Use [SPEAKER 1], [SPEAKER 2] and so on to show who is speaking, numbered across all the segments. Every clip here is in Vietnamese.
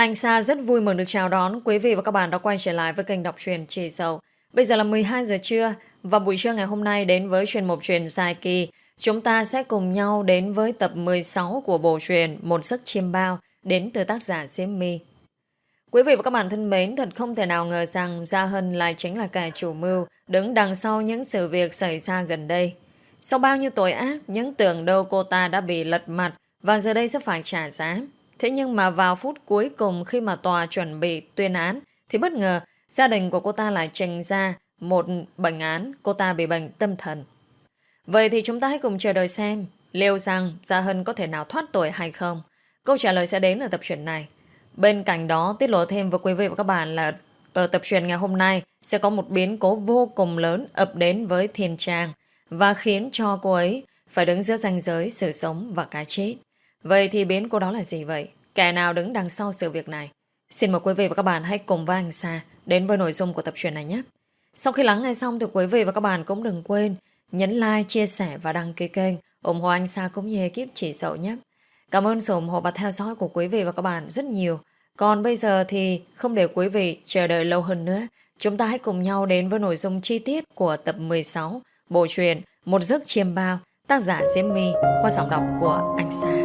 [SPEAKER 1] Anh Sa rất vui mừng được chào đón quý vị và các bạn đã quay trở lại với kênh đọc truyện Chị Dậu. Bây giờ là 12 giờ trưa và buổi trưa ngày hôm nay đến với chuyên mục truyện dài kỳ. Chúng ta sẽ cùng nhau đến với tập 16 của bộ truyện Một Giấc Chiêm Bao đến từ tác giả Diễm My. Quý vị và các bạn thân mến, thật không thể nào ngờ rằng Gia Hân lại chính là kẻ chủ mưu đứng đằng sau những sự việc xảy ra gần đây. Sau bao nhiêu tội ác, những tưởng đâu cô ta đã bị lật mặt và giờ đây sẽ phải trả giá. Thế nhưng mà vào phút cuối cùng khi mà tòa chuẩn bị tuyên án thì bất ngờ gia đình của cô ta lại trình ra một bệnh án cô ta bị bệnh tâm thần. Vậy thì chúng ta hãy cùng chờ đợi xem liệu rằng Gia Hân có thể nào thoát tội hay không. Câu trả lời sẽ đến ở tập truyện này. Bên cạnh đó tiết lộ thêm với quý vị và các bạn là ở tập truyện ngày hôm nay sẽ có một biến cố vô cùng lớn ập đến với Thiên Trang và khiến cho cô ấy phải đứng giữa ranh giới sự sống và cái chết. Vậy thì biến cố đó là gì vậy? Kẻ nào đứng đằng sau sự việc này? Xin mời quý vị và các bạn hãy cùng với anh Sa đến với nội dung của tập truyện này nhé. Sau khi lắng nghe xong thì quý vị và các bạn cũng đừng quên nhấn like, chia sẻ và đăng ký kênh ủng hộ anh Sa cũng như ekip Chị Dậu nhé. Cảm ơn sự ủng hộ và theo dõi của quý vị và các bạn rất nhiều. Còn bây giờ thì không để quý vị chờ đợi lâu hơn nữa, chúng ta hãy cùng nhau đến với nội dung chi tiết của tập 16 bộ truyện Một Giấc Chiêm Bao, tác giả Diễm My qua giọng đọc của anh Sa.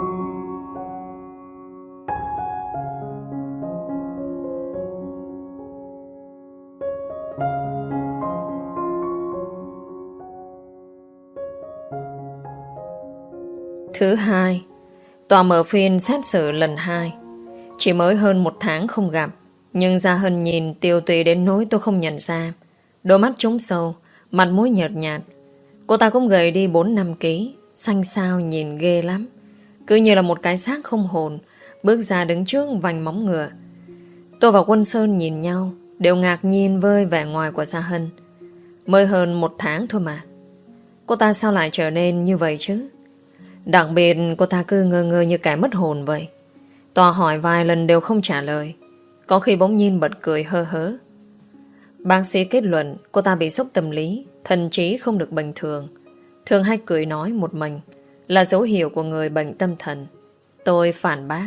[SPEAKER 1] Thứ hai, tòa mở phiên xét xử lần 2. Chỉ mới hơn 1 tháng không gặp, nhưng Gia Hân nhìn tiều tụy đến nỗi tôi không nhận ra. Đôi mắt trũng sâu, mặt mũi nhợt nhạt. Cô ta cũng gầy đi 4-5 ký, xanh xao nhìn ghê lắm. Cứ như là một cái xác không hồn, bước ra đứng trước vành móng ngựa. Tôi và Quân Sơn nhìn nhau, đều ngạc nhiên với vẻ ngoài của Gia Hân. Mới hơn 1 tháng thôi mà. Cô ta sao lại trở nên như vậy chứ? Đặc biệt cô ta cứ ngơ ngơ như kẻ mất hồn vậy. Tòa hỏi vài lần đều không trả lời. Có khi bỗng nhiên bật cười hơ hớ. Bác sĩ kết luận cô ta bị sốc tâm lý, thần trí không được bình thường. Thường hay cười nói một mình là dấu hiệu của người bệnh tâm thần. Tôi phản bác.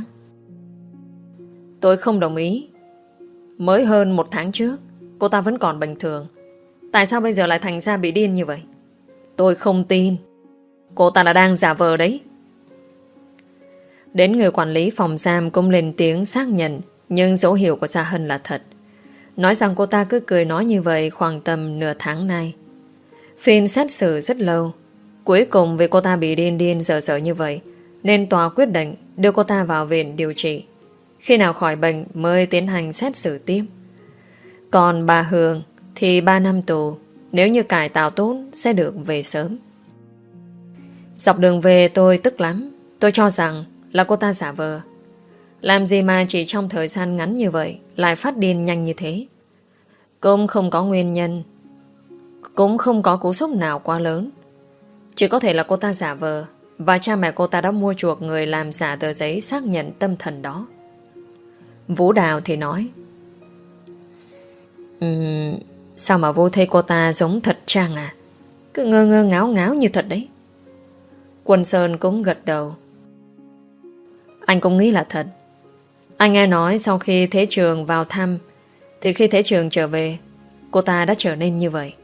[SPEAKER 1] Tôi không đồng ý. Mới hơn 1 tháng trước cô ta vẫn còn bình thường. Tại sao bây giờ lại thành ra bị điên như vậy? Tôi không tin. Cô ta là đang giả vờ đấy. Đến người quản lý phòng giam cũng lên tiếng xác nhận, nhưng dấu hiệu của Gia Hân là thật. Nói rằng cô ta cứ cười nói như vậy khoảng tầm nửa tháng nay. Phiên xét xử rất lâu. Cuối cùng vì cô ta bị điên điên dở dở như vậy, nên tòa quyết định đưa cô ta vào viện điều trị. Khi nào khỏi bệnh mới tiến hành xét xử tiếp. Còn bà Hường thì 3 năm tù, nếu như cải tạo tốt sẽ được về sớm. Dọc đường về tôi tức lắm. Tôi cho rằng là cô ta giả vờ. Làm gì mà chỉ trong thời gian ngắn như vậy lại phát điên nhanh như thế? Cũng không có nguyên nhân, cũng không có cú sốc nào quá lớn. Chỉ có thể là cô ta giả vờ, và cha mẹ cô ta đã mua chuộc người làm giả tờ giấy xác nhận tâm thần đó. Vũ Đào thì nói, sao mà vô thấy cô ta giống thật Trang à? Cứ ngơ ngơ ngáo ngáo như thật đấy. Quân Sơn cũng gật đầu. Anh cũng nghĩ là thật. Anh nghe nói sau khi Thế Trường vào thăm thì khi Thế Trường trở về, cô ta đã trở nên như vậy.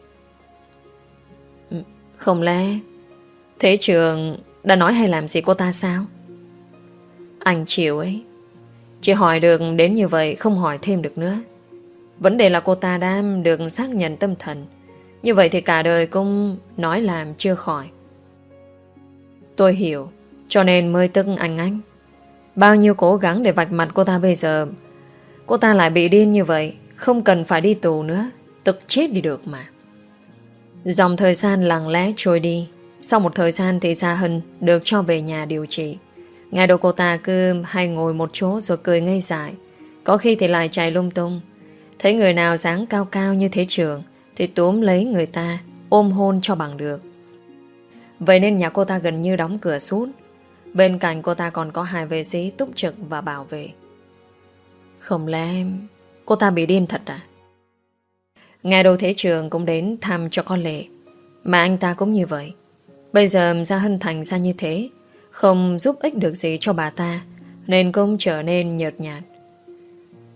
[SPEAKER 1] Không lẽ Thế Trường đã nói hay làm gì cô ta sao? Anh chịu ấy. Chỉ hỏi được đến như vậy, không hỏi thêm được nữa. Vấn đề là cô ta đã được xác nhận tâm thần. Như vậy thì cả đời cũng nói làm chưa khỏi. Tôi hiểu, cho nên mới tức anh. Bao nhiêu cố gắng để vạch mặt cô ta, bây giờ cô ta lại bị điên như vậy. Không cần phải đi tù nữa, tức chết đi được mà. Dòng thời gian lặng lẽ trôi đi. Sau một thời gian thì Gia Hân được cho về nhà điều trị. Ngày đầu cô ta cứ hay ngồi một chỗ rồi cười ngây dại. Có khi thì lại chạy lung tung. Thấy người nào dáng cao cao như Thế Trường thì túm lấy người ta, ôm hôn cho bằng được. Vậy nên nhà cô ta gần như đóng cửa sút. Bên cạnh cô ta còn có 2 vệ sĩ túc trực và bảo vệ. Không lẽ cô ta bị điên thật à? Ngày đầu Thế Trường cũng đến thăm cho con Lệ, mà anh ta cũng như vậy. Bây giờ Gia Hân thành ra như thế, không giúp ích được gì cho bà ta, nên cũng trở nên nhợt nhạt.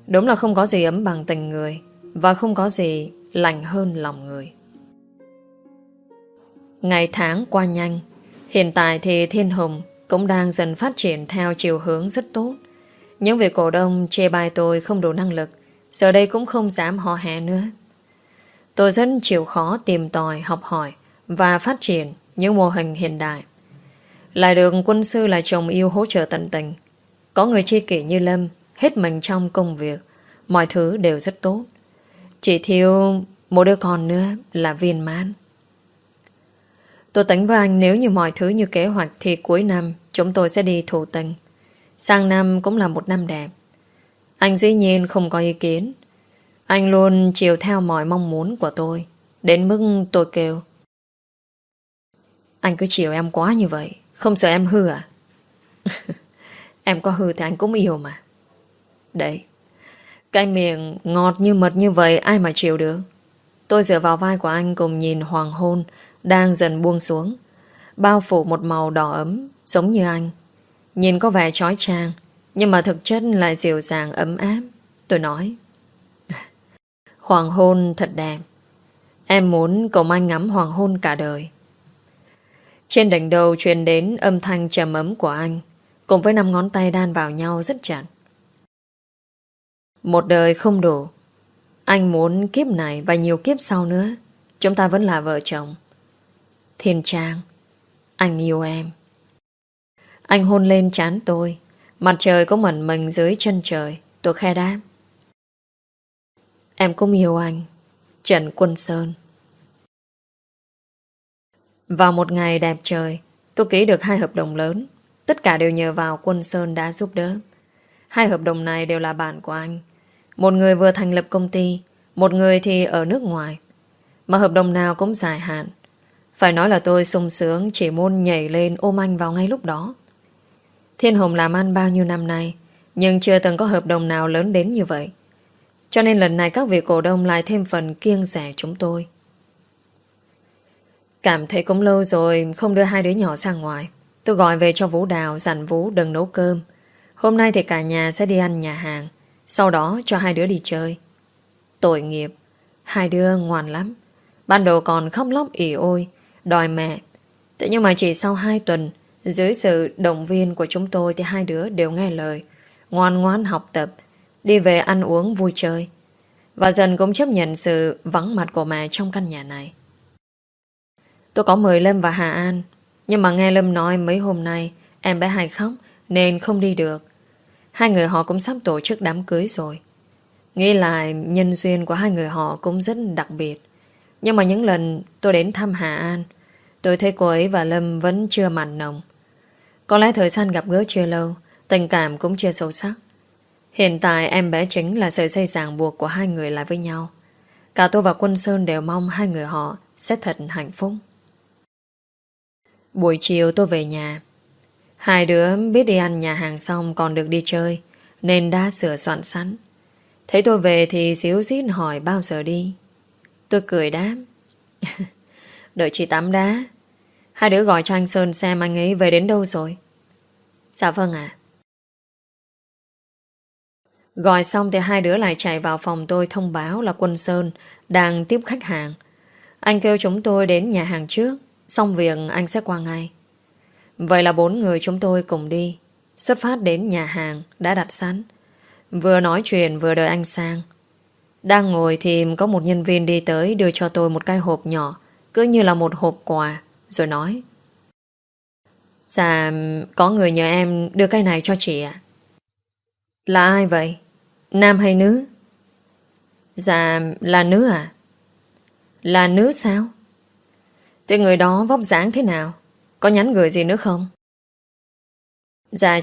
[SPEAKER 1] Đúng là không có gì ấm bằng tình người, và không có gì lành hơn lòng người. Ngày tháng qua nhanh. Hiện tại thì Thiên Hùng cũng đang dần phát triển theo chiều hướng rất tốt. Những vị cổ đông chê bai tôi không đủ năng lực, giờ đây cũng không dám hò hè nữa. Tôi rất chịu khó tìm tòi, học hỏi và phát triển những mô hình hiện đại. Lại được quân sư là chồng yêu hỗ trợ tận tình. Có người tri kỷ như Lâm hết mình trong công việc. Mọi thứ đều rất tốt. Chỉ thiếu một đứa con nữa là viên mãn. Tôi tính với anh nếu như mọi thứ như kế hoạch thì cuối năm chúng tôi sẽ đi thụ tình. Sang năm cũng là một năm đẹp. Anh dĩ nhiên không có ý kiến. Anh luôn chiều theo mọi mong muốn của tôi. Đến mức tôi kêu: anh cứ chiều em quá như vậy, không sợ em hư à? Em có hư thì anh cũng yêu mà. Đấy, cái miệng ngọt như mật như vậy ai mà chịu được. Tôi dựa vào vai của anh cùng nhìn hoàng hôn đang dần buông xuống, bao phủ một màu đỏ ấm giống như anh. Nhìn có vẻ chói chang, nhưng mà thực chất lại dịu dàng ấm áp. Tôi nói: hoàng hôn thật đẹp. Em muốn cùng anh ngắm hoàng hôn cả đời. Trên đỉnh đầu truyền đến âm thanh trầm ấm của anh, cùng với 5 ngón tay đan vào nhau rất chặt. Một đời không đủ. Anh muốn kiếp này và nhiều kiếp sau nữa chúng ta vẫn là vợ chồng. Thiên Trang, anh yêu em. Anh hôn lên trán tôi. Mặt trời có mẩn mình dưới chân trời. Tôi khe đáp: em cũng yêu anh, Trần Quân Sơn. Vào một ngày đẹp trời, tôi ký được 2 hợp đồng lớn. Tất cả đều nhờ vào Quân Sơn đã giúp đỡ. 2 hợp đồng này đều là bạn của anh. Một người vừa thành lập công ty, một người thì ở nước ngoài. Mà hợp đồng nào cũng dài hạn. Phải nói là tôi sung sướng chỉ muốn nhảy lên ôm anh vào ngay lúc đó. Thiên Hùng làm ăn bao nhiêu năm nay, nhưng chưa từng có hợp đồng nào lớn đến như vậy. Cho nên lần này các vị cổ đông lại thêm phần kiêng dè chúng tôi. Cảm thấy cũng lâu rồi không đưa 2 đứa nhỏ ra ngoài. Tôi gọi về cho Vũ Đào, dặn Vũ đừng nấu cơm. Hôm nay thì cả nhà sẽ đi ăn nhà hàng, sau đó cho 2 đứa đi chơi. Tội nghiệp, 2 đứa ngoan lắm. Ban đầu còn khóc lóc ỉ ôi, đòi mẹ. Thế nhưng mà chỉ sau 2 tuần, dưới sự động viên của chúng tôi thì 2 đứa đều nghe lời, ngoan ngoãn học tập, đi về ăn uống vui chơi. Và dần cũng chấp nhận sự vắng mặt của mẹ trong căn nhà này. Tôi có mời Lâm và Hà An, nhưng mà nghe Lâm nói mấy hôm nay em bé hay khóc nên không đi được. 2 người họ cũng sắp tổ chức đám cưới rồi. Nghĩ lại nhân duyên của 2 người họ cũng rất đặc biệt. Nhưng mà những lần tôi đến thăm Hà An, tôi thấy cô ấy và Lâm vẫn chưa mặn nồng. Có lẽ thời gian gặp gỡ chưa lâu, tình cảm cũng chưa sâu sắc. Hiện tại em bé chính là sợi dây ràng buộc của 2 người lại với nhau. Cả tôi và Quân Sơn đều mong 2 người họ sẽ thật hạnh phúc. Buổi chiều tôi về nhà. 2 đứa biết đi ăn nhà hàng xong còn được đi chơi, nên đã sửa soạn sẵn. Thấy tôi về thì xíu xít hỏi bao giờ đi. Tôi cười đáp: đợi chị tắm đã. 2 đứa gọi cho anh Sơn xem anh ấy về đến đâu rồi. Dạ vâng ạ. Gọi xong thì 2 đứa lại chạy vào phòng tôi thông báo là Quân Sơn đang tiếp khách hàng. Anh kêu chúng tôi đến nhà hàng trước, xong việc anh sẽ qua ngay. Vậy là 4 người chúng tôi cùng đi, xuất phát đến nhà hàng đã đặt sẵn. Vừa nói chuyện vừa đợi anh sang. Đang ngồi thì có một nhân viên đi tới đưa cho tôi một cái hộp nhỏ, cứ như là một hộp quà, rồi nói: dạ, có người nhờ em đưa cái này cho chị ạ. Là ai vậy? Nam hay nữ? Dạ, là nữ à? Là nữ sao? Thế người đó vóc dáng thế nào? Có nhắn gửi gì nữa không? Dạ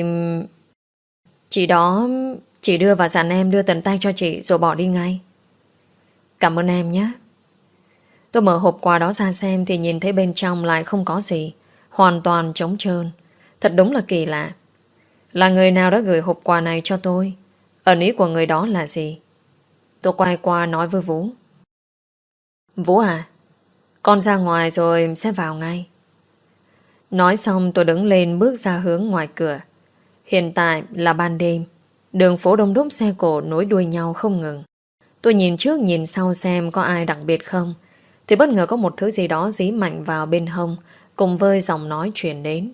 [SPEAKER 1] chị đó chỉ đưa và dặn em đưa tận tay cho chị rồi bỏ đi ngay. Cảm ơn em nhé. Tôi mở hộp quà đó ra xem thì nhìn thấy bên trong lại không có gì, hoàn toàn trống trơn. Thật đúng là kỳ lạ. Là người nào đã gửi hộp quà này cho tôi? Ẩn ý của người đó là gì? Tôi quay qua nói với Vũ: Vũ à, con ra ngoài rồi sẽ vào ngay. Nói xong tôi đứng lên bước ra hướng ngoài cửa. Hiện tại là ban đêm. Đường phố đông đúc xe cộ nối đuôi nhau không ngừng. Tôi nhìn trước nhìn sau xem có ai đặc biệt không, thì bất ngờ có một thứ gì đó dí mạnh vào bên hông, cùng với giọng nói truyền đến.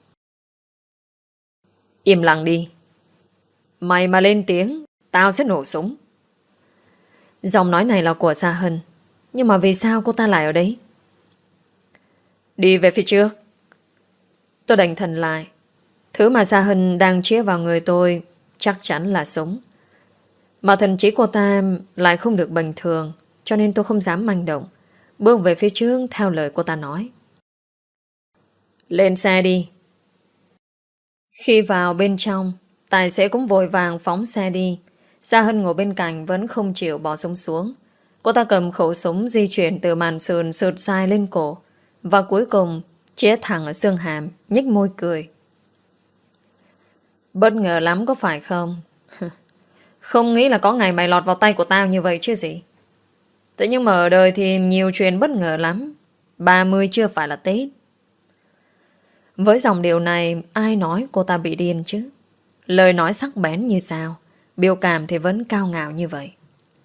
[SPEAKER 1] Im lặng đi. Mày mà lên tiếng, tao sẽ nổ súng. Giọng nói này là của Sa Hân. Nhưng mà vì sao cô ta lại ở đấy? Đi về phía trước. Tôi đành thần lại. Thứ mà Sa Hân đang chĩa vào người tôi chắc chắn là súng. Mà thần trí cô ta lại không được bình thường, cho nên tôi không dám manh động, bước về phía trước theo lời cô ta nói. Lên xe đi. Khi vào bên trong, tài xế cũng vội vàng phóng xe đi. Sa Hân ngồi bên cạnh vẫn không chịu bỏ súng xuống. Cô ta cầm khẩu súng di chuyển từ màn sườn sượt dài lên cổ, và cuối cùng chĩa thẳng ở xương hàm, nhếch môi cười. Bất ngờ lắm có phải không? Không nghĩ là có ngày mày lọt vào tay của tao như vậy chứ gì. Thế nhưng mà ở đời thì nhiều chuyện bất ngờ lắm. 30 chưa phải là Tết. Với dòng điệu này, ai nói cô ta bị điên chứ? Lời nói sắc bén như sao, biểu cảm thì vẫn cao ngạo như vậy.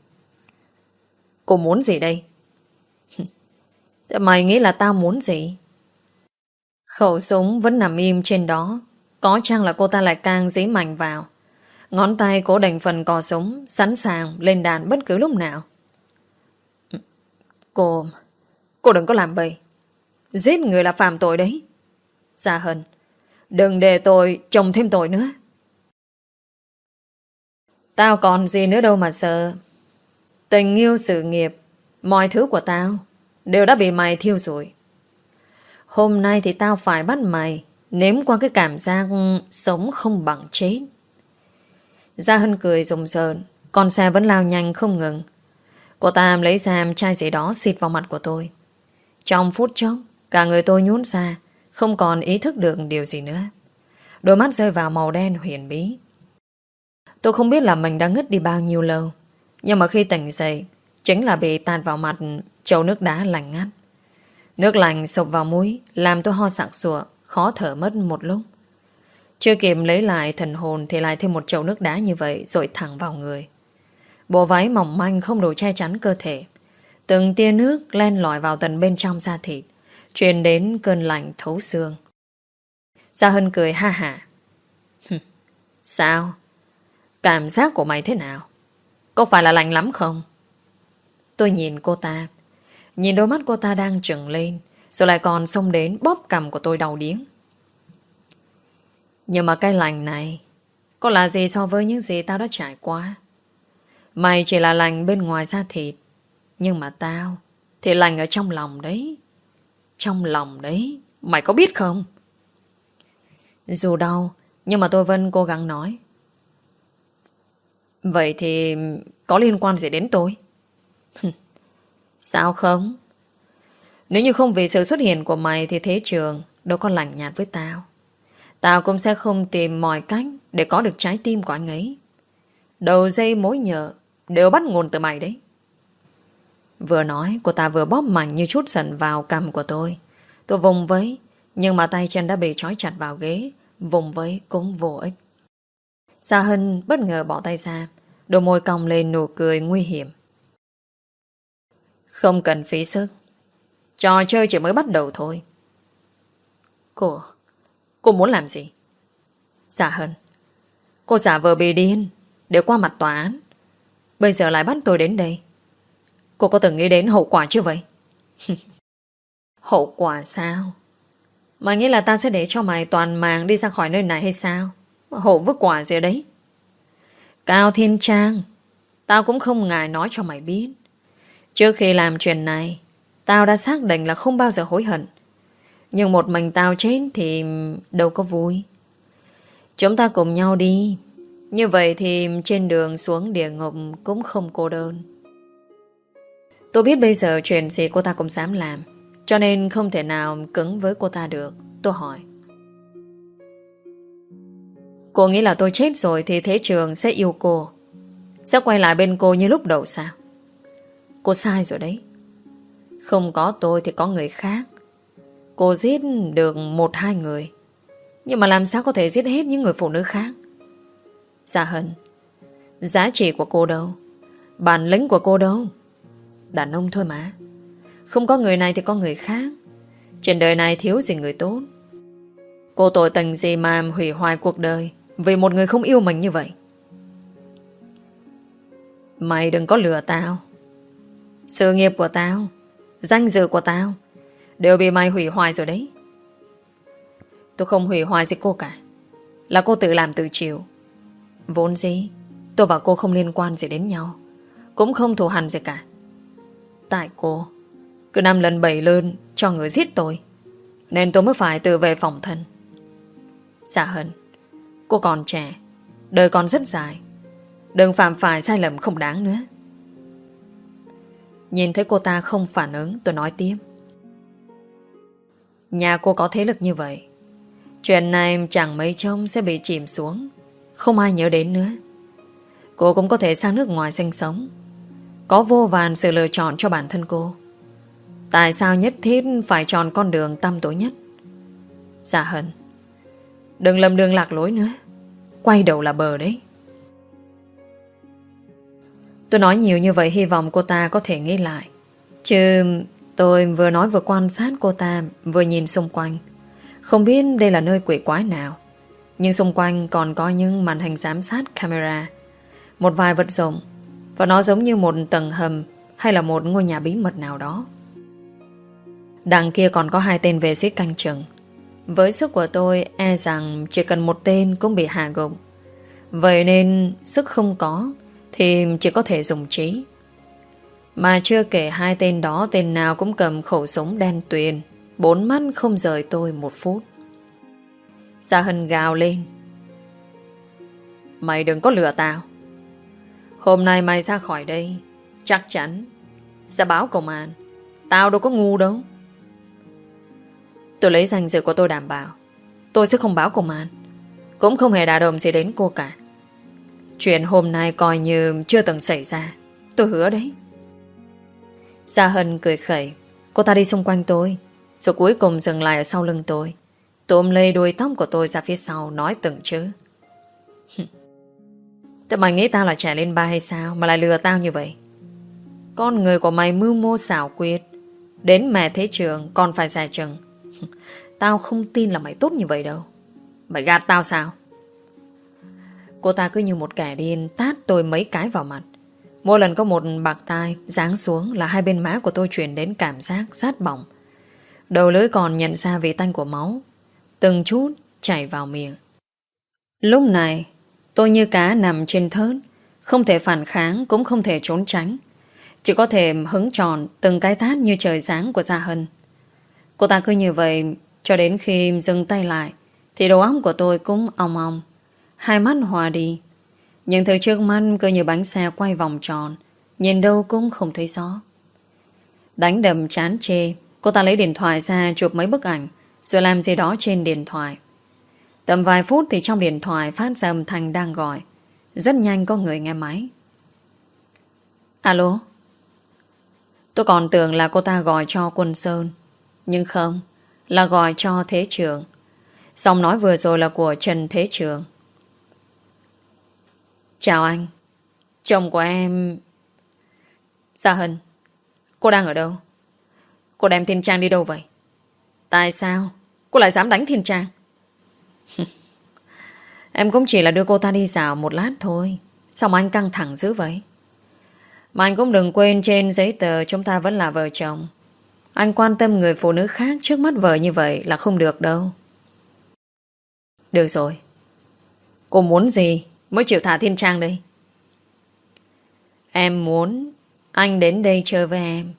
[SPEAKER 1] Cô muốn gì đây? Thế mày nghĩ là tao muốn gì? Khẩu súng vẫn nằm im trên đó. Có chăng là cô ta lại càng dí mạnh vào. Ngón tay cố đành phần cò súng, sẵn sàng lên đạn bất cứ lúc nào. Cô đừng có làm bậy. Giết người là phạm tội đấy. Sa Hân, đừng để tôi chồng thêm tội nữa. Tao còn gì nữa đâu mà sợ. Tình yêu, sự nghiệp, mọi thứ của tao đều đã bị mày thiêu rụi. Hôm nay thì tao phải bắt mày nếm qua cái cảm giác sống không bằng chết. Sa Hân cười rùng rợn. Con xe vẫn lao nhanh không ngừng. Cô ta lấy ra chai gì đó xịt vào mặt của tôi. Trong phút chốc, cả người tôi nhún ra, không còn ý thức được điều gì nữa. Đôi mắt rơi vào màu đen huyền bí. Tôi không biết là mình đã ngất đi bao nhiêu lâu, nhưng mà khi tỉnh dậy, chính là bị tạt vào mặt chậu nước đá lạnh ngắt. Nước lạnh sộc vào mũi, làm tôi ho sặc sụa, khó thở mất một lúc. Chưa kịp lấy lại thần hồn thì lại thêm một chậu nước đá như vậy dội thẳng vào người. Bộ váy mỏng manh không đủ che chắn cơ thể. Từng tia nước len lỏi vào tận bên trong da thịt, truyền đến cơn lạnh thấu xương. Sa Hân cười ha hả. Sao? Cảm giác của mày thế nào? Có phải là lạnh lắm không? Tôi nhìn cô ta, nhìn đôi mắt cô ta đang trừng lên, rồi lại còn xông đến bóp cằm của tôi đau điếng. Nhưng mà cái lạnh này có là gì so với những gì tao đã trải qua? Mày chỉ là lạnh bên ngoài da thịt, nhưng mà tao thì lạnh ở trong lòng đấy. Trong lòng đấy, mày có biết không? Dù đau, nhưng mà tôi vẫn cố gắng nói. Vậy thì có liên quan gì đến tôi? Sao không? Nếu như không vì sự xuất hiện của mày thì thế trường đâu có lạnh nhạt với tao. Tao cũng sẽ không tìm mọi cách để có được trái tim của anh ấy. Đầu dây mối nhợ đều bắt nguồn từ mày đấy. Vừa nói, cô ta vừa bóp mạnh như chút giận vào cằm của tôi. Tôi vùng vẫy, nhưng mà tay chân đã bị trói chặt vào ghế. Vùng vẫy cũng vô ích. Sa Hân bất ngờ bỏ tay ra, đôi môi cong lên nụ cười nguy hiểm. Không cần phí sức. Trò chơi chỉ mới bắt đầu thôi. Cô muốn làm gì? Sa Hân, cô giả vờ bị điên để qua mặt tòa án, bây giờ lại bắt tôi đến đây. Cô có từng nghĩ đến hậu quả chưa vậy? Hậu quả sao? Mày nghĩ là tao sẽ để cho mày toàn màng đi ra khỏi nơi này hay sao? Hậu vứt quả gì đấy? Cao Thiên Trang, tao cũng không ngại nói cho mày biết. Trước khi làm chuyện này, tao đã xác định là không bao giờ hối hận. Nhưng một mình tao chết thì đâu có vui. Chúng ta cùng nhau đi. Như vậy thì trên đường xuống địa ngục cũng không cô đơn. Tôi biết bây giờ chuyện gì cô ta cũng dám làm, cho nên không thể nào cứng với cô ta được. Tôi hỏi, cô nghĩ là tôi chết rồi thì thế trường sẽ yêu cô, sẽ quay lại bên cô như lúc đầu sao? Cô sai rồi đấy. Không có tôi thì có người khác. Cô giết được 1-2 người, nhưng mà làm sao có thể giết hết những người phụ nữ khác? Sa Hân, Giá trị của cô đâu? Bản lĩnh của cô đâu? Đàn ông thôi mà. Không có người này thì có người khác. Trên đời này thiếu gì người tốt. Cô tội tình gì mà hủy hoại cuộc đời vì một người không yêu mình như vậy? Mày đừng có lừa tao. Sự nghiệp của tao, danh dự của tao đều bị mày hủy hoại rồi đấy. Tôi không hủy hoại gì cô cả. Là cô tự làm tự chịu. Vốn dĩ tôi và cô không liên quan gì đến nhau, cũng không thù hằn gì cả. Tại cô cứ 5 lần 7 lơn cho người giết tôi, nên tôi mới phải tự về phòng thân. Dạ Hân, cô còn trẻ, đời còn rất dài. Đừng phạm phải sai lầm không đáng nữa. Nhìn thấy cô ta không phản ứng, tôi nói tiếp. Nhà cô có thế lực như vậy, chuyện này chẳng mấy trông sẽ bị chìm xuống, không ai nhớ đến nữa. Cô cũng có thể sang nước ngoài sinh sống, có vô vàn sự lựa chọn cho bản thân cô. Tại sao nhất thiết phải chọn con đường tăm tối nhất? Dạ Hân, đừng lầm đường lạc lối nữa. Quay đầu là bờ đấy. Tôi nói nhiều như vậy hy vọng cô ta có thể nghĩ lại. Chứ tôi vừa nói vừa quan sát cô ta, vừa nhìn xung quanh. Không biết đây là nơi quỷ quái nào, nhưng xung quanh còn có những màn hình giám sát camera, một vài vật dụng, và nó giống như một tầng hầm hay là một ngôi nhà bí mật nào đó. Đằng kia còn có 2 tên vệ sĩ canh chừng. Với sức của tôi e rằng chỉ cần một tên cũng bị hạ gục. Vậy nên sức không có thì chỉ có thể dùng trí. Mà chưa kể 2 tên đó, tên nào cũng cầm khẩu súng đen tuyền, 4 mắt không rời tôi 1 phút. Gia Hân gào lên. Mày đừng có lừa tao. Hôm nay mày ra khỏi đây chắc chắn sẽ báo công an. Tao đâu có ngu đâu. Tôi lấy danh dự của tôi đảm bảo tôi sẽ không báo công an, cũng không hề đả động gì đến cô cả. Chuyện hôm nay coi như chưa từng xảy ra. Tôi hứa đấy. Gia Hân cười khẩy. Cô ta đi xung quanh tôi, rồi cuối cùng dừng lại ở sau lưng tôi, tụm lấy đuôi tóc của tôi ra phía sau, nói từng chữ. Thế mày nghĩ tao là trẻ lên ba hay sao mà lại lừa tao như vậy? Con người của mày mưu mô xảo quyệt, đến mẹ thế trường còn phải dài chừng. Tao không tin là mày tốt như vậy đâu. Mày gạt tao sao? Cô ta cứ như một kẻ điên tát tôi mấy cái vào mặt. Mỗi lần có một bạt tai giáng xuống là 2 bên má của tôi truyền đến cảm giác rát bỏng. Đầu lưỡi còn nhận ra vị tanh của máu, từng chút chảy vào miệng. Lúc này tôi như cá nằm trên thớt, không thể phản kháng cũng không thể trốn tránh, chỉ có thể hứng tròn từng cái tát như trời sáng của Gia Hân. Cô ta cứ như vậy cho đến khi dừng tay lại thì đầu óc của tôi cũng ong ong, 2 mắt hòa đi. Nhưng thứ trước mắt cứ như bánh xe quay vòng tròn, nhìn đâu cũng không thấy rõ. Đánh đầm chán chê, cô ta lấy điện thoại ra chụp mấy bức ảnh, rồi làm gì đó trên điện thoại. Tầm vài phút thì trong điện thoại phát ra âm thanh đang gọi. Rất nhanh có người nghe máy. Alo. Tôi còn tưởng là cô ta gọi cho Quân Sơn, nhưng không, là gọi cho Thế Trường. Giọng nói vừa rồi là của Trần Thế Trường. Chào anh, chồng của em. Gia Hân, cô đang ở đâu? Cô đem Thiên Trang đi đâu vậy? Tại sao cô lại dám đánh Thiên Trang? Em cũng chỉ là đưa cô ta đi dạo một lát thôi. Sao mà anh căng thẳng dữ vậy? Mà anh cũng đừng quên trên giấy tờ chúng ta vẫn là vợ chồng. Anh quan tâm người phụ nữ khác trước mắt vợ như vậy là không được đâu. Được rồi, cô muốn gì mới chịu thả Thiên Trang đây? Em muốn anh đến đây chơi với em.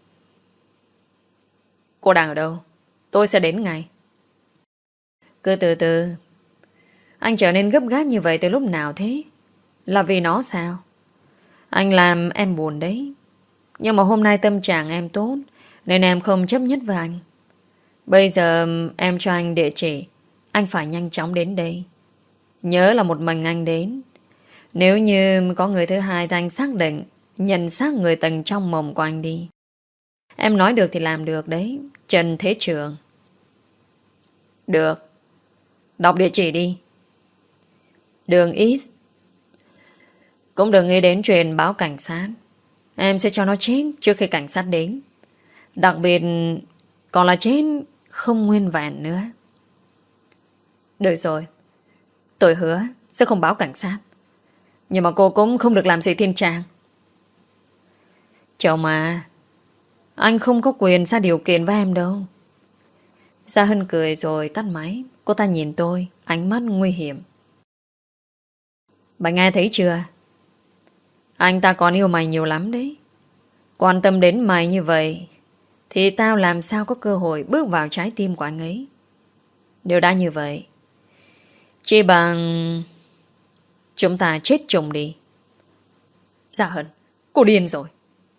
[SPEAKER 1] Cô đang ở đâu? Tôi sẽ đến ngay. Cứ từ từ. Anh trở nên gấp gáp như vậy từ lúc nào thế? Là vì nó sao? Anh làm em buồn đấy. Nhưng mà hôm nay tâm trạng em tốt, nên em không chấp nhất với anh. Bây giờ em cho anh địa chỉ, anh phải nhanh chóng đến đây. Nhớ là một mình anh đến. Nếu như có người thứ hai thì anh xác định nhận xác người tầng trong mộng của anh đi. Em nói được thì làm được đấy, Trần Thế Trường. Được. Đọc địa chỉ đi. Đường East. Cũng đừng nghĩ đến chuyện báo cảnh sát. Em sẽ cho nó chết trước khi cảnh sát đến. Đặc biệt còn là chết không nguyên vẹn nữa. Được rồi, tôi hứa sẽ không báo cảnh sát. Nhưng mà cô cũng không được làm gì Thiên Trang. Chồng mà, anh không có quyền ra điều kiện với em đâu. Gia Hân cười rồi tắt máy. Cô ta nhìn tôi, ánh mắt nguy hiểm. Bà nghe thấy chưa? Anh ta còn yêu mày nhiều lắm đấy. Quan tâm đến mày như vậy thì tao làm sao có cơ hội bước vào trái tim của anh ấy. Điều đã như vậy, chỉ bằng chúng ta chết chung đi. Gia Hân, cô điên rồi.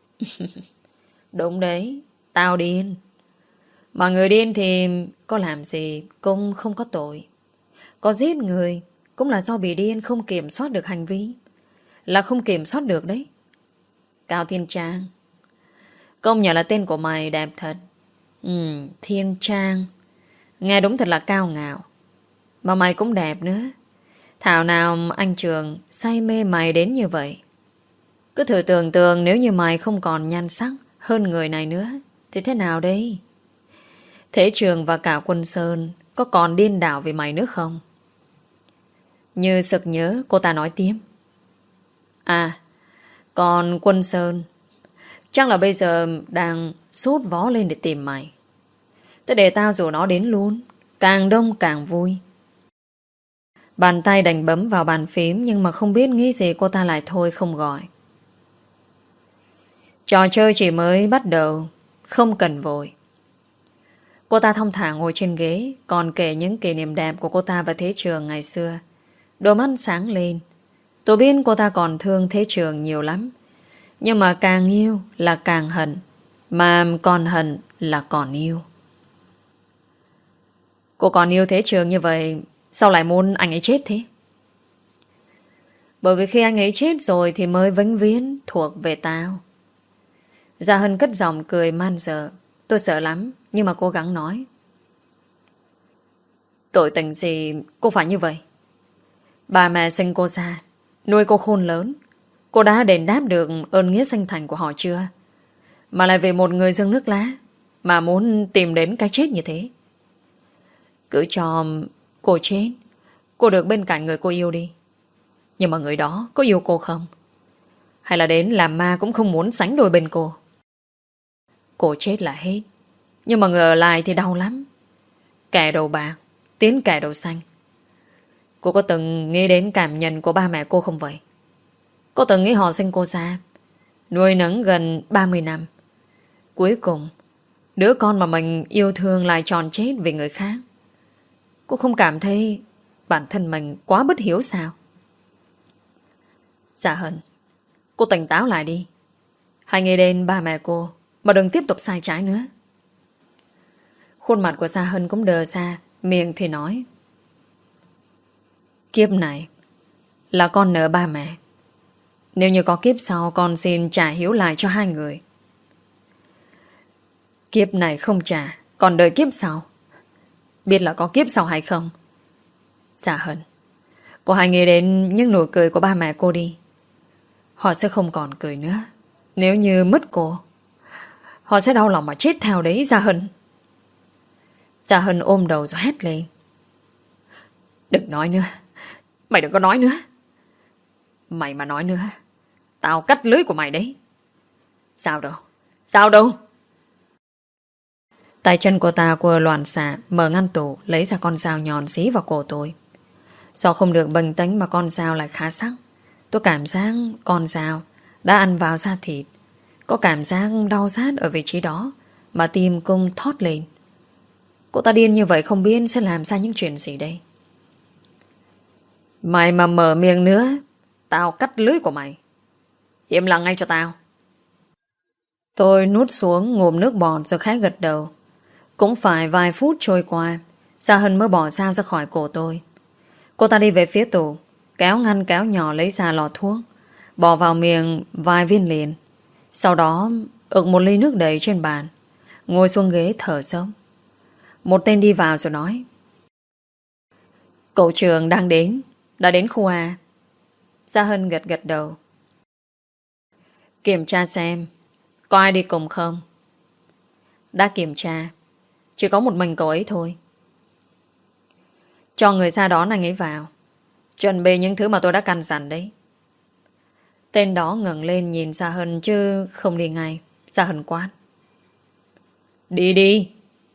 [SPEAKER 1] Đúng đấy, tao điên. Mà người điên thì có làm gì cũng không có tội. Có giết người cũng là do bị điên, không kiểm soát được hành vi. Là không kiểm soát được đấy. Cao Thiên Trang, công nhận là tên của mày đẹp thật. Thiên Trang, nghe đúng thật là cao ngạo. Mà mày cũng đẹp nữa. Thảo nào anh Trường say mê mày đến như vậy. Cứ thử tưởng tượng nếu như mày không còn nhan sắc hơn người này nữa thì thế nào đây? Thế Trường và cả Quân Sơn có còn điên đảo vì mày nữa không? Như sực nhớ, cô ta nói tiếp. À, còn Quân Sơn chắc là bây giờ đang sốt vó lên để tìm mày. Thế để tao rủ nó đến luôn. Càng đông càng vui. Bàn tay đành bấm vào bàn phím, nhưng mà không biết nghĩ gì cô ta lại thôi không gọi. Trò chơi chỉ mới bắt đầu, không cần vội. Cô ta thong thả ngồi trên ghế, còn kể những kỷ niệm đẹp của cô ta và Thế Trường ngày xưa. Đôi mắt sáng lên. Tôi biết cô ta còn thương Thế Trường nhiều lắm. Nhưng mà càng yêu là càng hận. Mà còn hận là còn yêu. Cô còn yêu Thế Trường như vậy, sao lại muốn anh ấy chết thế? Bởi vì khi anh ấy chết rồi thì mới vĩnh viễn thuộc về tao. Gia Hân cất giọng cười man dợ. Tôi sợ lắm, nhưng mà cố gắng nói. Tội tình gì cô phải như vậy? Bà mẹ sinh cô ra, nuôi cô khôn lớn. Cô đã đền đáp được ơn nghĩa sinh thành của họ chưa? Mà lại về một người dâng nước lá mà muốn tìm đến cái chết như thế. Cứ cho cô chết, cô được bên cạnh người cô yêu đi. Nhưng mà người đó có yêu cô không? Hay là đến làm ma cũng không muốn sánh đôi bên cô? Cô chết là hết, nhưng mà người ở lại thì đau lắm. Kẻ đầu bạc tiến kẻ đầu xanh. Cô có từng nghĩ đến cảm nhận của ba mẹ cô không vậy? Cô từng nghĩ họ sinh cô ra, nuôi nấng gần 30 năm. Cuối cùng đứa con mà mình yêu thương lại tròn chết vì người khác. Cô không cảm thấy bản thân mình quá bất hiếu sao? Dạ Hân, cô tỉnh táo lại đi. Hãy nghĩ đến ba mẹ cô mà đừng tiếp tục sai trái nữa. Khuôn mặt của Sa Hân cũng đờ ra, miệng thì nói. Kiếp này là con nợ ba mẹ. Nếu như có kiếp sau, con xin trả hiếu lại cho hai người. Kiếp này không trả, còn đợi kiếp sau. Biết là có kiếp sau hay không? Sa Hân, cô hãy nghĩ đến những nụ cười của ba mẹ cô đi. Họ sẽ không còn cười nữa. Nếu như mất cô, họ sẽ đau lòng mà chết theo đấy. Gia Hân. Gia Hân ôm đầu rồi hét lên. Đừng nói nữa. Mày đừng có nói nữa. Mày mà nói nữa, tao cắt lưới của mày đấy. Sao đâu? Sao đâu? Tay chân của ta quơ loạn xạ, mở ngăn tủ, lấy ra con dao nhọn xí vào cổ tôi. Do không được bình tĩnh mà con dao lại khá sắc. Tôi cảm giác con dao đã ăn vào da thịt. Có cảm giác đau rát ở vị trí đó mà tim cũng thót lên. Cô ta điên như vậy không biết sẽ làm ra những chuyện gì đây. Mày mà mở miệng nữa, tao cắt lưới của mày. Im lặng ngay cho tao. Tôi nuốt xuống ngụm nước bọt rồi khẽ gật đầu. Cũng phải vài phút trôi qua, Gia Hân mới bỏ dao ra khỏi cổ tôi. Cô ta đi về phía tủ, kéo ngăn kéo nhỏ lấy ra lọ thuốc, bỏ vào miệng vài viên liền. Sau đó ực một ly nước đầy trên bàn, ngồi xuống ghế thở sớm. Một tên đi vào rồi nói. Cậu Trường đang đến. Đã đến khu A. Gia Hân gật gật đầu. Kiểm tra xem có ai đi cùng không. Đã kiểm tra, chỉ có một mình cậu ấy thôi. Cho người ra đón anh ấy vào, chuẩn bị những thứ mà tôi đã căn dặn đấy. Tên đó ngẩng lên nhìn Gia Hân chứ không đi ngay. Gia Hân quát: Đi đi.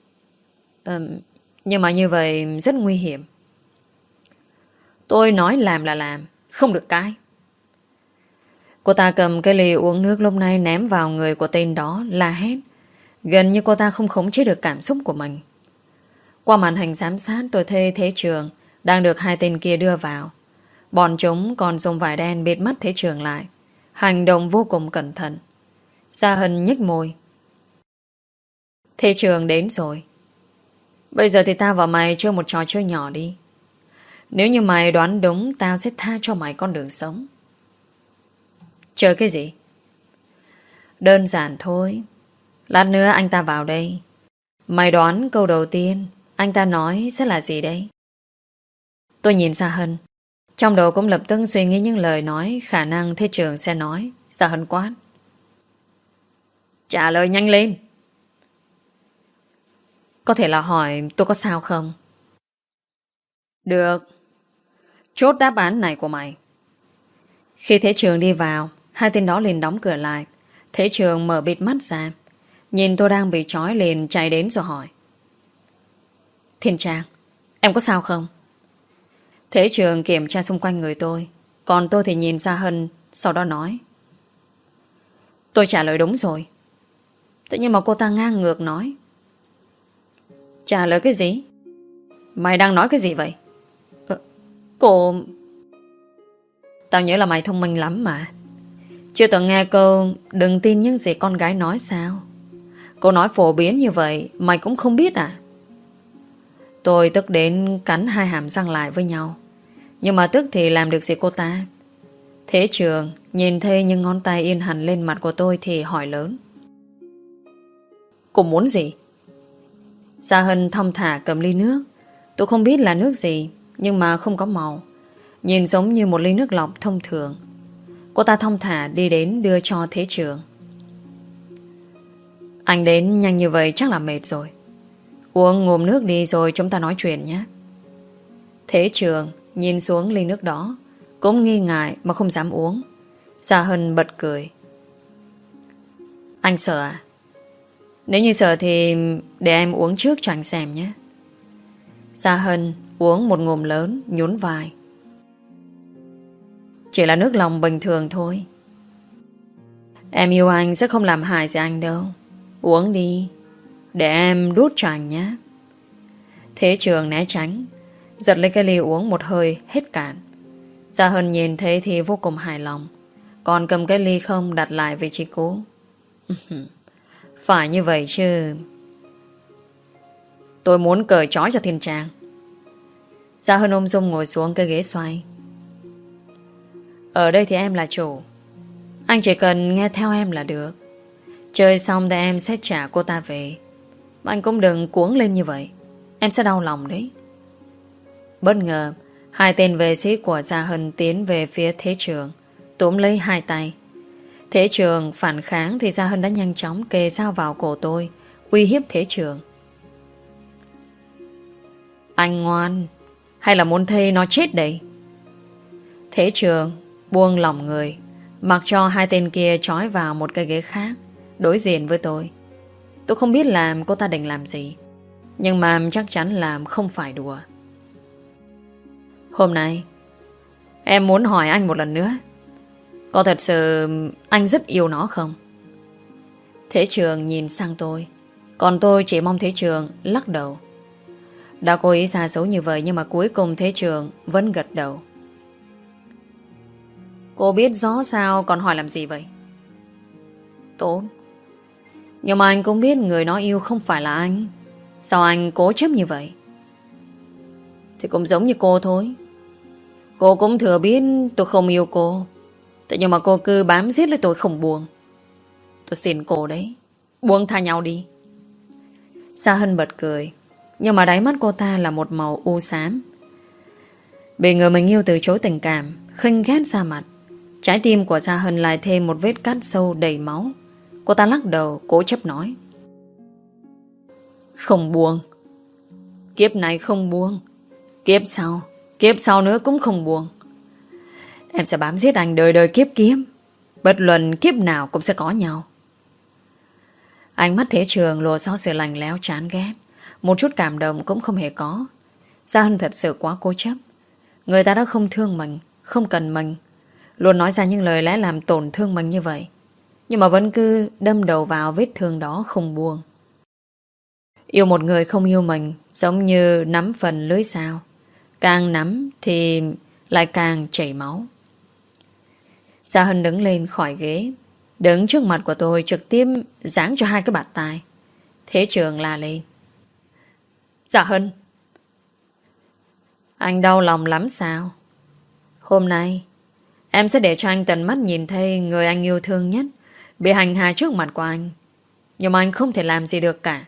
[SPEAKER 1] Nhưng mà như vậy rất nguy hiểm. Tôi nói làm là làm, không được cãi. Cô ta cầm cái ly uống nước lúc này ném vào người của tên đó, la hét. Gần như cô ta không khống chế được cảm xúc của mình. Qua màn hình giám sát tôi thấy Thế Trường đang được hai tên kia đưa vào. Bọn chúng còn dùng vải đen bịt mắt Thế Trường lại. Hành động vô cùng cẩn thận. Gia Hân nhếch môi. Thế Trường đến rồi. Bây giờ thì tao và mày chơi một trò chơi nhỏ đi. Nếu như mày đoán đúng, tao sẽ tha cho mày con đường sống. Chơi cái gì? Đơn giản thôi. Lát nữa anh ta vào đây. Mày đoán câu đầu tiên anh ta nói sẽ là gì đây? Tôi nhìn Gia Hân. Trong đầu cũng lập tức suy nghĩ những lời nói khả năng Thế Trường sẽ nói. Gia Hân quát: Trả lời nhanh lên. Có thể là hỏi tôi có sao không? Được. Chốt đáp án này của mày. Khi Thế Trường đi vào, hai tên đó liền đóng cửa lại. Thế Trường mở bịt mắt ra, nhìn tôi đang bị trói liền chạy đến rồi hỏi: Thiên Trang, em có sao không? Thế Trường kiểm tra xung quanh người tôi, còn tôi thì nhìn Gia Hân, sau đó nói: Tôi trả lời đúng rồi. Tự nhiên mà cô ta ngang ngược nói: Trả lời cái gì? Mày đang nói cái gì vậy? Cô... Tao nhớ là mày thông minh lắm mà. Chưa từng nghe câu đừng tin những gì con gái nói sao? Cô nói phổ biến như vậy mày cũng không biết à? Tôi tức đến cắn hai hàm răng lại với nhau. Nhưng mà tức thì làm được gì cô ta? Thế Trường nhìn thấy những ngón tay in hẳn lên mặt của tôi thì hỏi lớn: Cô muốn gì? Gia Hân thong thả cầm ly nước. Tôi không biết là nước gì, nhưng mà không có màu, nhìn giống như một ly nước lọc thông thường. Cô ta thong thả đi đến đưa cho Thế Trường. Anh đến nhanh như vậy chắc là mệt rồi. Uống ngụm nước đi rồi chúng ta nói chuyện nhé. Thế Trường nhìn xuống ly nước đó, cũng nghi ngại mà không dám uống. Gia Hân bật cười: Anh sợ à? Nếu như sợ thì để em uống trước cho anh xem nhé. Gia Hân uống một ngụm lớn, nhún vai: Chỉ là nước lòng bình thường thôi. Em yêu anh sẽ không làm hại gì anh đâu. Uống đi, để em đút cho anh nhé. Thế Trường né tránh, giật lấy cái ly uống một hơi hết cạn. Gia Hân nhìn thấy thì vô cùng hài lòng, còn cầm cái ly không đặt lại vị trí cũ. Phải như vậy chứ. Tôi muốn cởi trói cho Thiên Trang. Gia Hân ung dung ngồi xuống cái ghế xoay. Ở đây thì em là chủ, anh chỉ cần nghe theo em là được. Chơi xong thì em sẽ trả cô ta về. Mà anh cũng đừng cuống lên như vậy, em sẽ đau lòng đấy. Bất ngờ hai tên vệ sĩ của Gia Hân tiến về phía Thế Trường, túm lấy hai tay. Thế Trường phản kháng thì Gia Hân đã nhanh chóng kề dao vào cổ tôi, uy hiếp Thế Trường. Anh ngoan, hay là muốn thấy nó chết đây? Thế Trường buông lỏng người, mặc cho hai tên kia trói vào một cái ghế khác đối diện với tôi. Tôi không biết làm cô ta định làm gì, nhưng mà chắc chắn là không phải đùa. Hôm nay em muốn hỏi anh một lần nữa, có thật sự anh rất yêu nó không? Thế Trường nhìn sang tôi, còn tôi chỉ mong Thế Trường lắc đầu. Đã cố ý xa xấu như vậy, nhưng mà cuối cùng Thế Trường vẫn gật đầu. Cô biết rõ sao còn hỏi làm gì vậy? Tốt. Nhưng mà anh cũng biết người nó yêu không phải là anh. Sao anh cố chấp như vậy? Thì cũng giống như cô thôi. Cô cũng thừa biết tôi không yêu cô, thế nhưng mà cô cứ bám giết lấy tôi không buông. Tôi xin cô đấy, buông tha nhau đi. Gia Hân bật cười, nhưng mà đáy mắt cô ta là một màu u xám. Bị người mình yêu từ chối tình cảm, khinh ghét ra mặt, Trái tim của Gia Hân lại thêm một vết cắt sâu đầy máu. Cô ta lắc đầu cố chấp nói: Không buông. Kiếp này không buông. Kiếp sau nữa cũng không buông. Em sẽ bám giết anh đời đời kiếp kiếp. Bất luận kiếp nào cũng sẽ có nhau. Ánh mắt Thế Trường lộ rõ sự lạnh lẽo chán ghét. Một chút cảm động cũng không hề có. Gia Hân thật sự quá cố chấp. Người ta đã không thương mình, không cần mình, luôn nói ra những lời lẽ làm tổn thương mình như vậy, nhưng mà vẫn cứ đâm đầu vào vết thương đó không buông. Yêu một người không yêu mình giống như nắm phần lưới dao, càng nắm thì lại càng chảy máu. Gia Hân đứng lên khỏi ghế, đứng trước mặt của tôi trực tiếp giáng cho 2 cái bạt tai. Thế Trường la lên: Gia Hân, anh đau lòng lắm sao? Hôm nay em sẽ để cho anh tận mắt nhìn thấy người anh yêu thương nhất bị hành hạ trước mặt của anh, nhưng mà anh không thể làm gì được cả.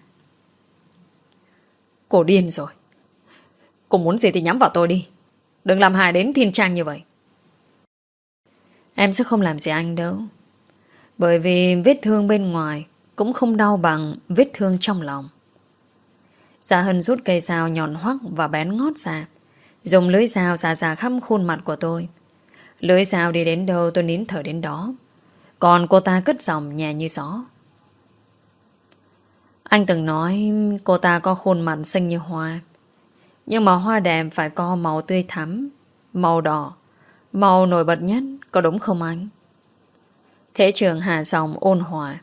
[SPEAKER 1] Cô điên rồi. Cô muốn gì thì nhắm vào tôi đi, đừng làm hại đến Thiên Trang như vậy. Em sẽ không làm gì anh đâu, bởi vì vết thương bên ngoài cũng không đau bằng vết thương trong lòng. Gia Hân rút cây dao nhọn hoắt và bén ngót ra, dùng lưỡi dao xà khắp khuôn mặt của tôi. Lưỡi dao đi đến đâu tôi nín thở đến đó. Còn cô ta cất giọng nhẹ như gió: Anh từng nói cô ta có khuôn mặt xinh như hoa, nhưng mà hoa đẹp phải có màu tươi thắm, màu đỏ, màu nổi bật nhất, có đúng không anh? Thế Trường hạ giọng ôn hòa: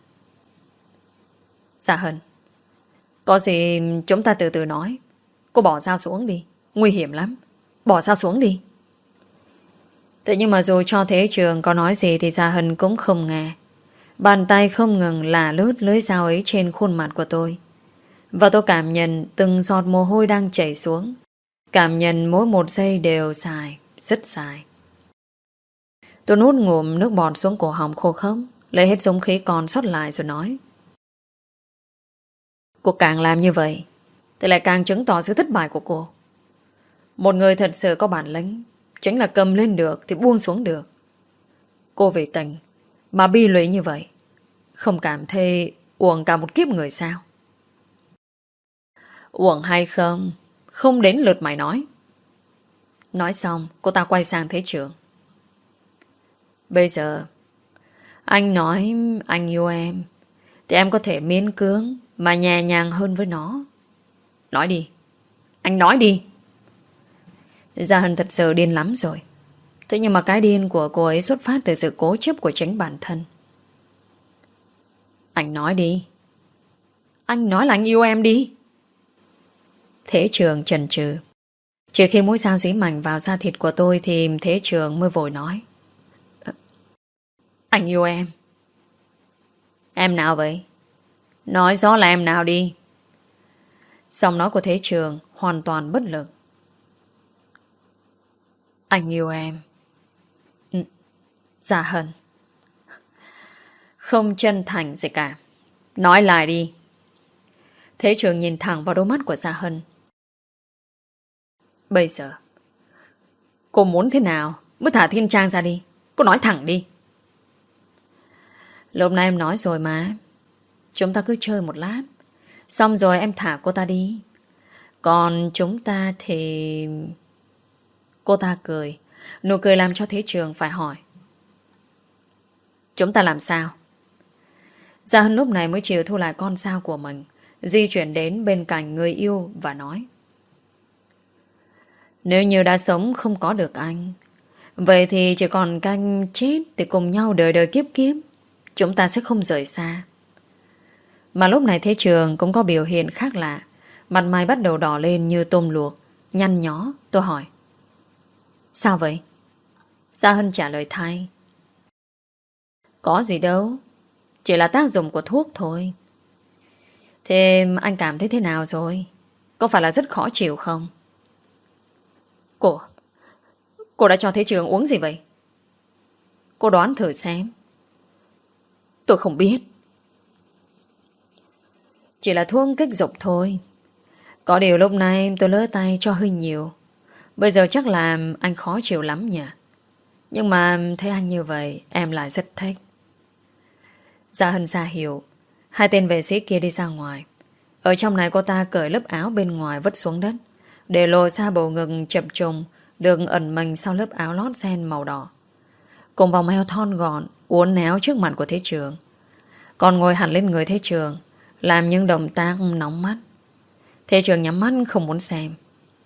[SPEAKER 1] Dạ Hân, có gì chúng ta từ từ nói. Cô bỏ dao xuống đi, nguy hiểm lắm. Bỏ dao xuống đi. Thế nhưng mà dù cho Thế Trường có nói gì thì Gia Hân cũng không nghe. Bàn tay không ngừng là lướt lưỡi dao ấy trên khuôn mặt của tôi. Và tôi cảm nhận từng giọt mồ hôi đang chảy xuống. Cảm nhận mỗi một giây đều dài, rất dài. Tôi nuốt ngụm nước bọt xuống cổ họng khô khốc, lấy hết dũng khí còn sót lại rồi nói: Cô càng làm như vậy thì lại càng chứng tỏ sự thất bại của cô. Một người thật sự có bản lĩnh chính là cầm lên được thì buông xuống được. Cô vì tình mà bi lụy như vậy, không cảm thấy uổng cả một kiếp người sao? Uổng hay không, không đến lượt mày nói. Nói xong cô ta quay sang Thế Trường: Bây giờ anh nói anh yêu em thì em có thể miễn cưỡng mà nhẹ nhàng hơn với nó. Nói đi. Anh nói đi. Gia Hân thật sự điên lắm rồi. Thế nhưng mà cái điên của cô ấy xuất phát từ sự cố chấp của chính bản thân. Anh nói đi. Anh nói là anh yêu em đi. Thế Trường chần chừ. Chỉ khi mũi dao dí mảnh vào da thịt của tôi thì Thế Trường mới vội nói: Anh yêu em. Em nào vậy? Nói rõ là em nào đi. Giọng nói của Thế Trường hoàn toàn bất lực. Anh yêu em. Gia Hân. Không chân thành gì cả. Nói lại đi. Thế Trường nhìn thẳng vào đôi mắt của Gia Hân. Bây giờ cô muốn thế nào mới thả Thiên Trang ra đi? Cô nói thẳng đi. Lúc này em nói rồi mà. Chúng ta cứ chơi một lát, xong rồi em thả cô ta đi. Còn chúng ta thì... Cô ta cười. Nụ cười làm cho Thế Trường phải hỏi: Chúng ta làm sao? Gia Hân lúc này mới chịu thu lại con dao của mình, di chuyển đến bên cạnh người yêu và nói: Nếu như đã sống không có được anh, vậy thì chỉ còn canh chết thì cùng nhau đời đời kiếp kiếp. Chúng ta sẽ không rời xa. Mà lúc này Thế Trường cũng có biểu hiện khác lạ. Mặt mày bắt đầu đỏ lên như tôm luộc, nhăn nhó. Tôi hỏi: Sao vậy? Gia Hân trả lời thay: Có gì đâu, chỉ là tác dụng của thuốc thôi. Thế anh cảm thấy thế nào rồi? Có phải là rất khó chịu không? Cô đã cho Thế Trường uống gì vậy? Cô đoán thử xem. Tôi không biết. Chỉ là thuốc kích dục thôi. Có điều lúc này tôi lỡ tay cho hơi nhiều. Bây giờ chắc là anh khó chịu lắm nhỉ? Nhưng mà thấy anh như vậy em lại rất thích. Dạ Hân ra hiểu. Hai tên vệ sĩ kia đi ra ngoài. Ở trong này cô ta cởi lớp áo bên ngoài vứt xuống đất, để lộ ra bầu ngực chập trùng được ẩn mình sau lớp áo lót ren màu đỏ, cùng vòng eo thon gọn uốn éo trước mặt của Thế Trường. Còn ngồi hẳn lên người Thế Trường, làm những động tác nóng mắt. Thế Trường nhắm mắt không muốn xem.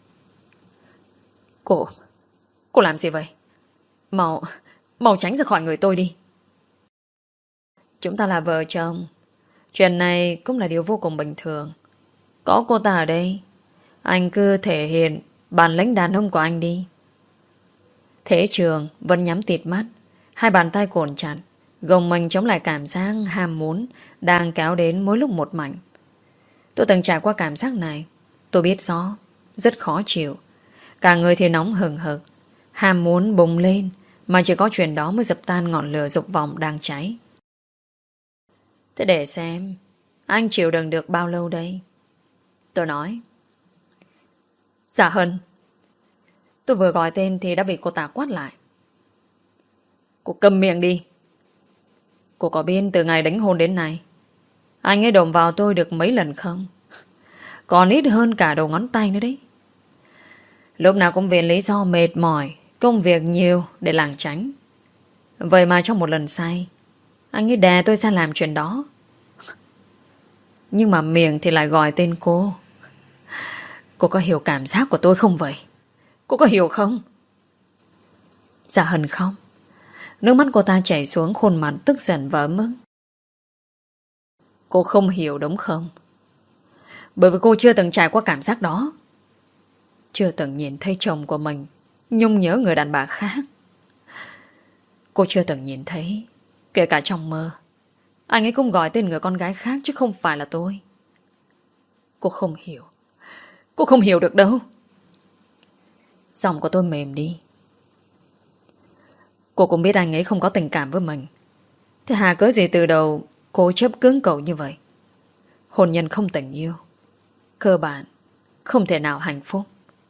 [SPEAKER 1] Cô làm gì vậy? Mau tránh ra khỏi người tôi đi. Chúng ta là vợ chồng. Chuyện này cũng là điều vô cùng bình thường. Có cô ta ở đây, anh cứ thể hiện bản lĩnh đàn ông của anh đi. Thế Trường vẫn nhắm tịt mắt, hai bàn tay cồn chặt, gồng mình chống lại cảm giác ham muốn đang kéo đến mỗi lúc một mạnh. Tôi từng trải qua cảm giác này. Tôi biết rõ, rất khó chịu. Cả người thì nóng hừng hực, ham muốn bùng lên, mà chỉ có chuyện đó mới dập tan ngọn lửa dục vọng đang cháy. Thế để xem anh chịu đựng được bao lâu đây? Tôi nói. Dạ Hân. Tôi vừa gọi tên thì đã bị cô ta quát lại. Cô câm miệng đi. Cô có biết từ ngày đánh hôn đến nay anh ấy đụng vào tôi được mấy lần không? Còn ít hơn cả đầu ngón tay nữa đấy. Lúc nào cũng vì lý do mệt mỏi, công việc nhiều để lảng tránh. Vậy mà trong một lần say, anh ấy đè tôi ra làm chuyện đó. Nhưng mà miệng thì lại gọi tên cô. Cô có hiểu cảm giác của tôi không vậy? Cô có hiểu không? Dạ Hân không. Nước mắt cô ta chảy xuống khuôn mặt tức giận và ấm ức. Cô không hiểu đúng không? Bởi vì cô chưa từng trải qua cảm giác đó. Chưa từng nhìn thấy chồng của mình nhung nhớ người đàn bà khác. Cô chưa từng nhìn thấy, kể cả trong mơ, anh ấy cũng gọi tên người con gái khác chứ không phải là tôi. Cô không hiểu. Cô không hiểu được đâu. Giọng của tôi mềm đi. Cô cũng biết anh ấy không có tình cảm với mình. Thế hà cớ gì từ đầu cố chấp cưỡng cầu như vậy? Hôn nhân không tình yêu, cơ bản không thể nào hạnh phúc.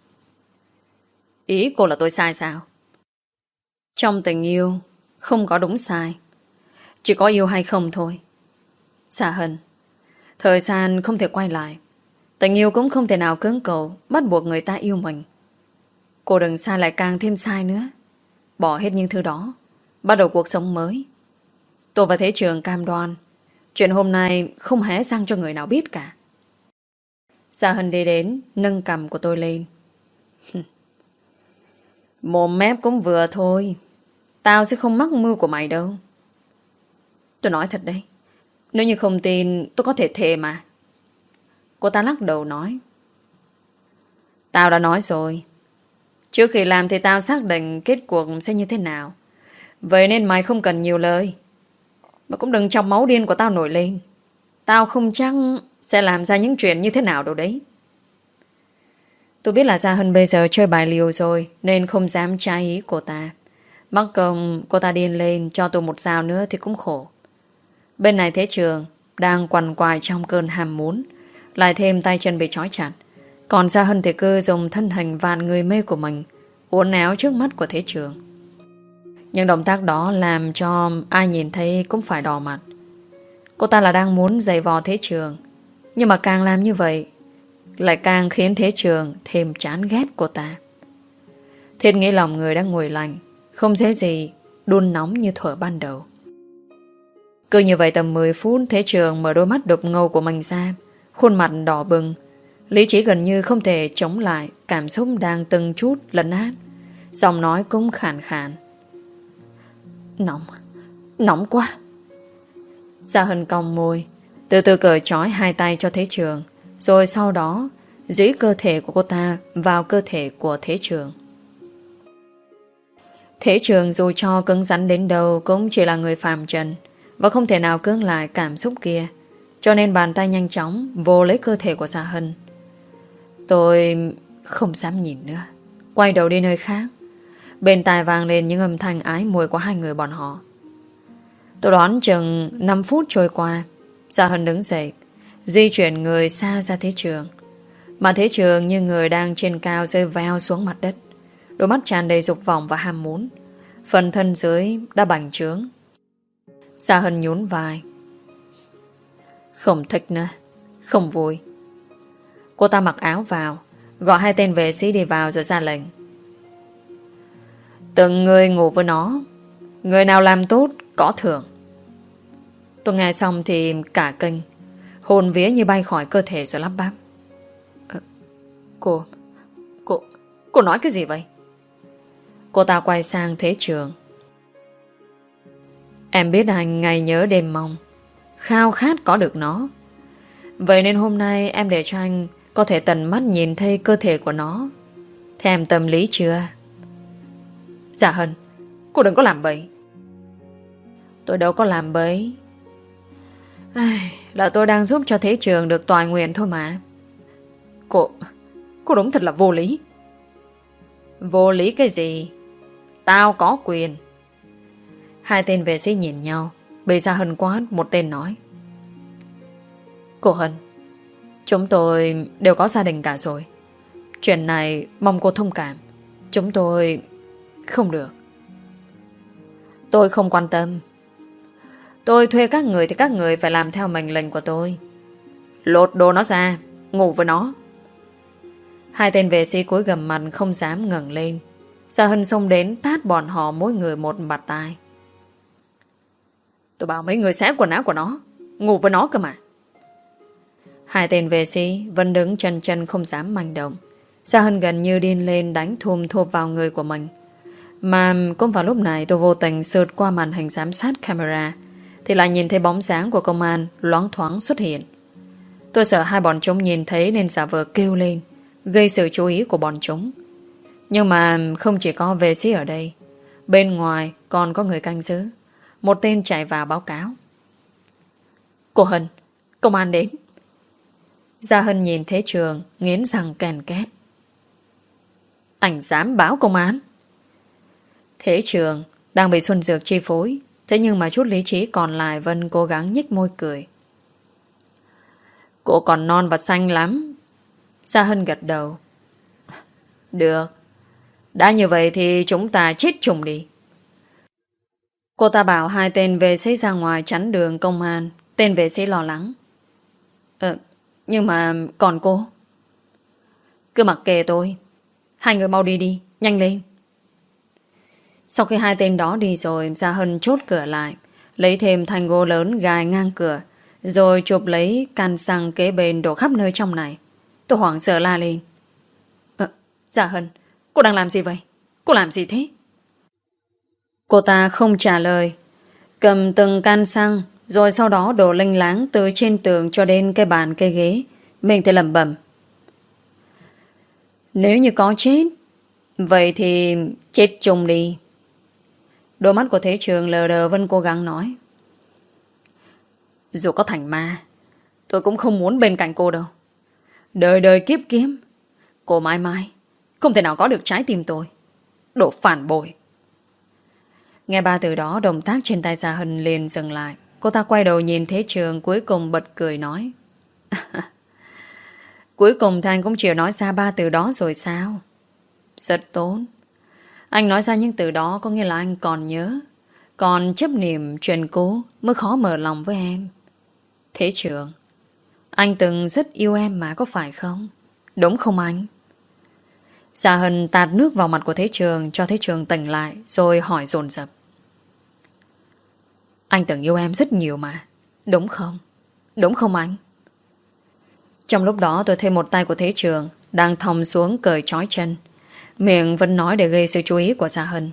[SPEAKER 1] Ý cô là tôi sai sao? Trong tình yêu không có đúng sai, chỉ có yêu hay không thôi. Dạ Hân, thời gian không thể quay lại, tình yêu cũng không thể nào cưỡng cầu bắt buộc người ta yêu mình. Cô đừng sai lại càng thêm sai nữa. Bỏ hết những thứ đó, bắt đầu cuộc sống mới. Tôi và Thế Trường cam đoan chuyện hôm nay không hé răng cho người nào biết cả. Dạ Hân đi đến, nâng cằm của tôi lên. Mồm mép cũng vừa thôi, tao sẽ không mắc mưu của mày đâu. Tôi nói thật đấy, nếu như không tin tôi có thể thề mà. Cô ta lắc đầu nói. Tao đã nói rồi, trước khi làm thì tao xác định kết cuộc sẽ như thế nào. Vậy nên mày không cần nhiều lời, mà cũng đừng chọc máu điên của tao nổi lên. Tao không chắc sẽ làm ra những chuyện như thế nào đâu đấy. Tôi biết là Gia Hân bây giờ chơi bài liều rồi, nên không dám trái ý cô ta. Mắc công cô ta điên lên cho tôi một sao nữa thì cũng khổ. Bên này Thế Trường đang quằn quại trong cơn ham muốn, lại thêm tay chân bị trói chặt. Còn Gia Hân thì cứ dùng thân hình vạn người mê của mình uốn éo trước mắt của Thế Trường. Những động tác đó làm cho ai nhìn thấy cũng phải đỏ mặt. Cô ta là đang muốn giày vò Thế Trường, nhưng mà càng làm như vậy lại càng khiến Thế Trường thêm chán ghét cô ta. Thiết nghĩ lòng người đang nguội lạnh, không dễ gì đun nóng như thuở ban đầu. Cứ như vậy tầm 10 phút, Thế Trường mở đôi mắt đục ngầu của mình ra, khuôn mặt đỏ bừng, lý trí gần như không thể chống lại cảm xúc đang từng chút lấn át. Giọng nói cũng khàn khàn. Nóng quá. Gia Hân cong môi, từ từ cởi trói hai tay cho Thế Trường, rồi sau đó dĩ cơ thể của cô ta vào cơ thể của Thế Trường. Thế Trường dù cho cứng rắn đến đâu cũng chỉ là người phàm trần và không thể nào cưỡng lại cảm xúc kia, cho nên bàn tay nhanh chóng vô lấy cơ thể của Gia Hân. Tôi không dám nhìn nữa, quay đầu đi nơi khác. Bên tai vang lên những âm thanh ái muội của hai người bọn họ. Tôi đoán chừng 5 phút trôi qua, Gia Hân đứng dậy, di chuyển người xa ra Thế Trường. Mà Thế Trường như người đang trên cao rơi veo xuống mặt đất, đôi mắt tràn đầy dục vọng và ham muốn. Phần thân dưới đã bành trướng. Gia Hân nhún vai. Không thích nữa, không vui. Cô ta mặc áo vào, gọi hai tên vệ sĩ đi vào rồi ra lệnh. Từng người ngủ với nó, người nào làm tốt có thưởng. Tôi nghe xong thì cả kinh, hồn vía như bay khỏi cơ thể rồi lắp bắp. Cô nói cái gì vậy? Cô ta quay sang Thế Trường. Em biết anh ngày nhớ đêm mong, khao khát có được nó. Vậy nên hôm nay em để cho anh có thể tận mắt nhìn thấy cơ thể của nó. Thế em tâm lý chưa? Dạ Hân, cô đừng có làm bậy. Tôi đâu có làm bậy. Là tôi đang giúp cho Thế Trường được toại nguyện thôi mà. Cô đúng thật là vô lý. Vô lý cái gì? Tao có quyền. Hai tên vệ sĩ nhìn nhau. Bị Gia Hân quát, một tên nói. Cô Hân, chúng tôi đều có gia đình cả rồi. Chuyện này mong cô thông cảm. Chúng tôi không được. Tôi không quan tâm. Tôi thuê các người thì các người phải làm theo mệnh lệnh của tôi. Lột đồ nó ra, ngủ với nó. Hai tên vệ sĩ cúi gằm mặt không dám ngẩng lên. Gia Hân xông đến tát bọn họ mỗi người một bạt tai. Tôi bảo mấy người xé quần áo của nó, ngủ với nó cơ mà. Hai tên vệ sĩ vẫn đứng chân chân không dám manh động. Gia Hân gần như điên lên đánh thùm thụp vào người của mình. Mà cũng vào lúc này tôi vô tình sượt qua màn hình giám sát camera thì lại nhìn thấy bóng dáng của công an loáng thoáng xuất hiện. Tôi sợ hai bọn chúng nhìn thấy nên giả vờ kêu lên, gây sự chú ý của bọn chúng. Nhưng mà không chỉ có vệ sĩ ở đây, bên ngoài còn có người canh giữ. Một tên chạy vào báo cáo. Cô Hân, công an đến. Gia Hân nhìn Thế Trường, nghiến răng kèn két. Anh dám báo công an? Thế Trường đang bị Xuân Dược chi phối. Thế nhưng mà chút lý trí còn lại vẫn cố gắng nhếch môi cười. Cô còn non và xanh lắm. Gia Hân gật đầu. Được. Đã như vậy thì chúng ta chết chung đi. Cô ta bảo hai tên vệ sĩ ra ngoài chắn đường công an. Tên vệ sĩ lo lắng. Nhưng mà còn cô? Cứ mặc kệ tôi. Hai người mau đi đi, nhanh lên. Sau khi hai tên đó đi rồi, Gia Hân chốt cửa lại, lấy thêm thanh gỗ lớn gài ngang cửa, rồi chụp lấy can xăng kế bên đổ khắp nơi trong này. Tôi hoảng sợ la lên. Gia Hân, cô đang làm gì vậy? Cô làm gì thế? Cô ta không trả lời, cầm từng can xăng, rồi sau đó đổ lênh láng từ trên tường cho đến cái bàn cái ghế. Mình thì lẩm bẩm. Nếu như có chết, vậy thì chết chung đi. Đôi mắt của Thế Trường lờ đờ vẫn cố gắng nói. Dù có thành ma, tôi cũng không muốn bên cạnh cô đâu. Đời đời kiếp kiếp, cô mãi mãi không thể nào có được trái tim tôi. Đồ phản bội. Nghe ba từ đó, động tác trên tay Gia Hân liền dừng lại. Cô ta quay đầu nhìn Thế Trường, cuối cùng bật cười nói. Cuối cùng thì anh cũng chịu nói ra ba từ đó rồi sao? Rất tốt. Anh nói ra những từ đó có nghĩa là anh còn nhớ, còn chấp niệm chuyện cũ mới khó mở lòng với em. Thế Trường, anh từng rất yêu em mà, có phải không? Đúng không anh? Gia Hân tạt nước vào mặt của Thế Trường cho Thế Trường tỉnh lại, rồi hỏi dồn dập. Anh từng yêu em rất nhiều mà, đúng không? Đúng không anh? Trong lúc đó tôi thấy một tay của Thế Trường đang thòng xuống cởi trói chân, miệng vẫn nói để gây sự chú ý của Gia Hân.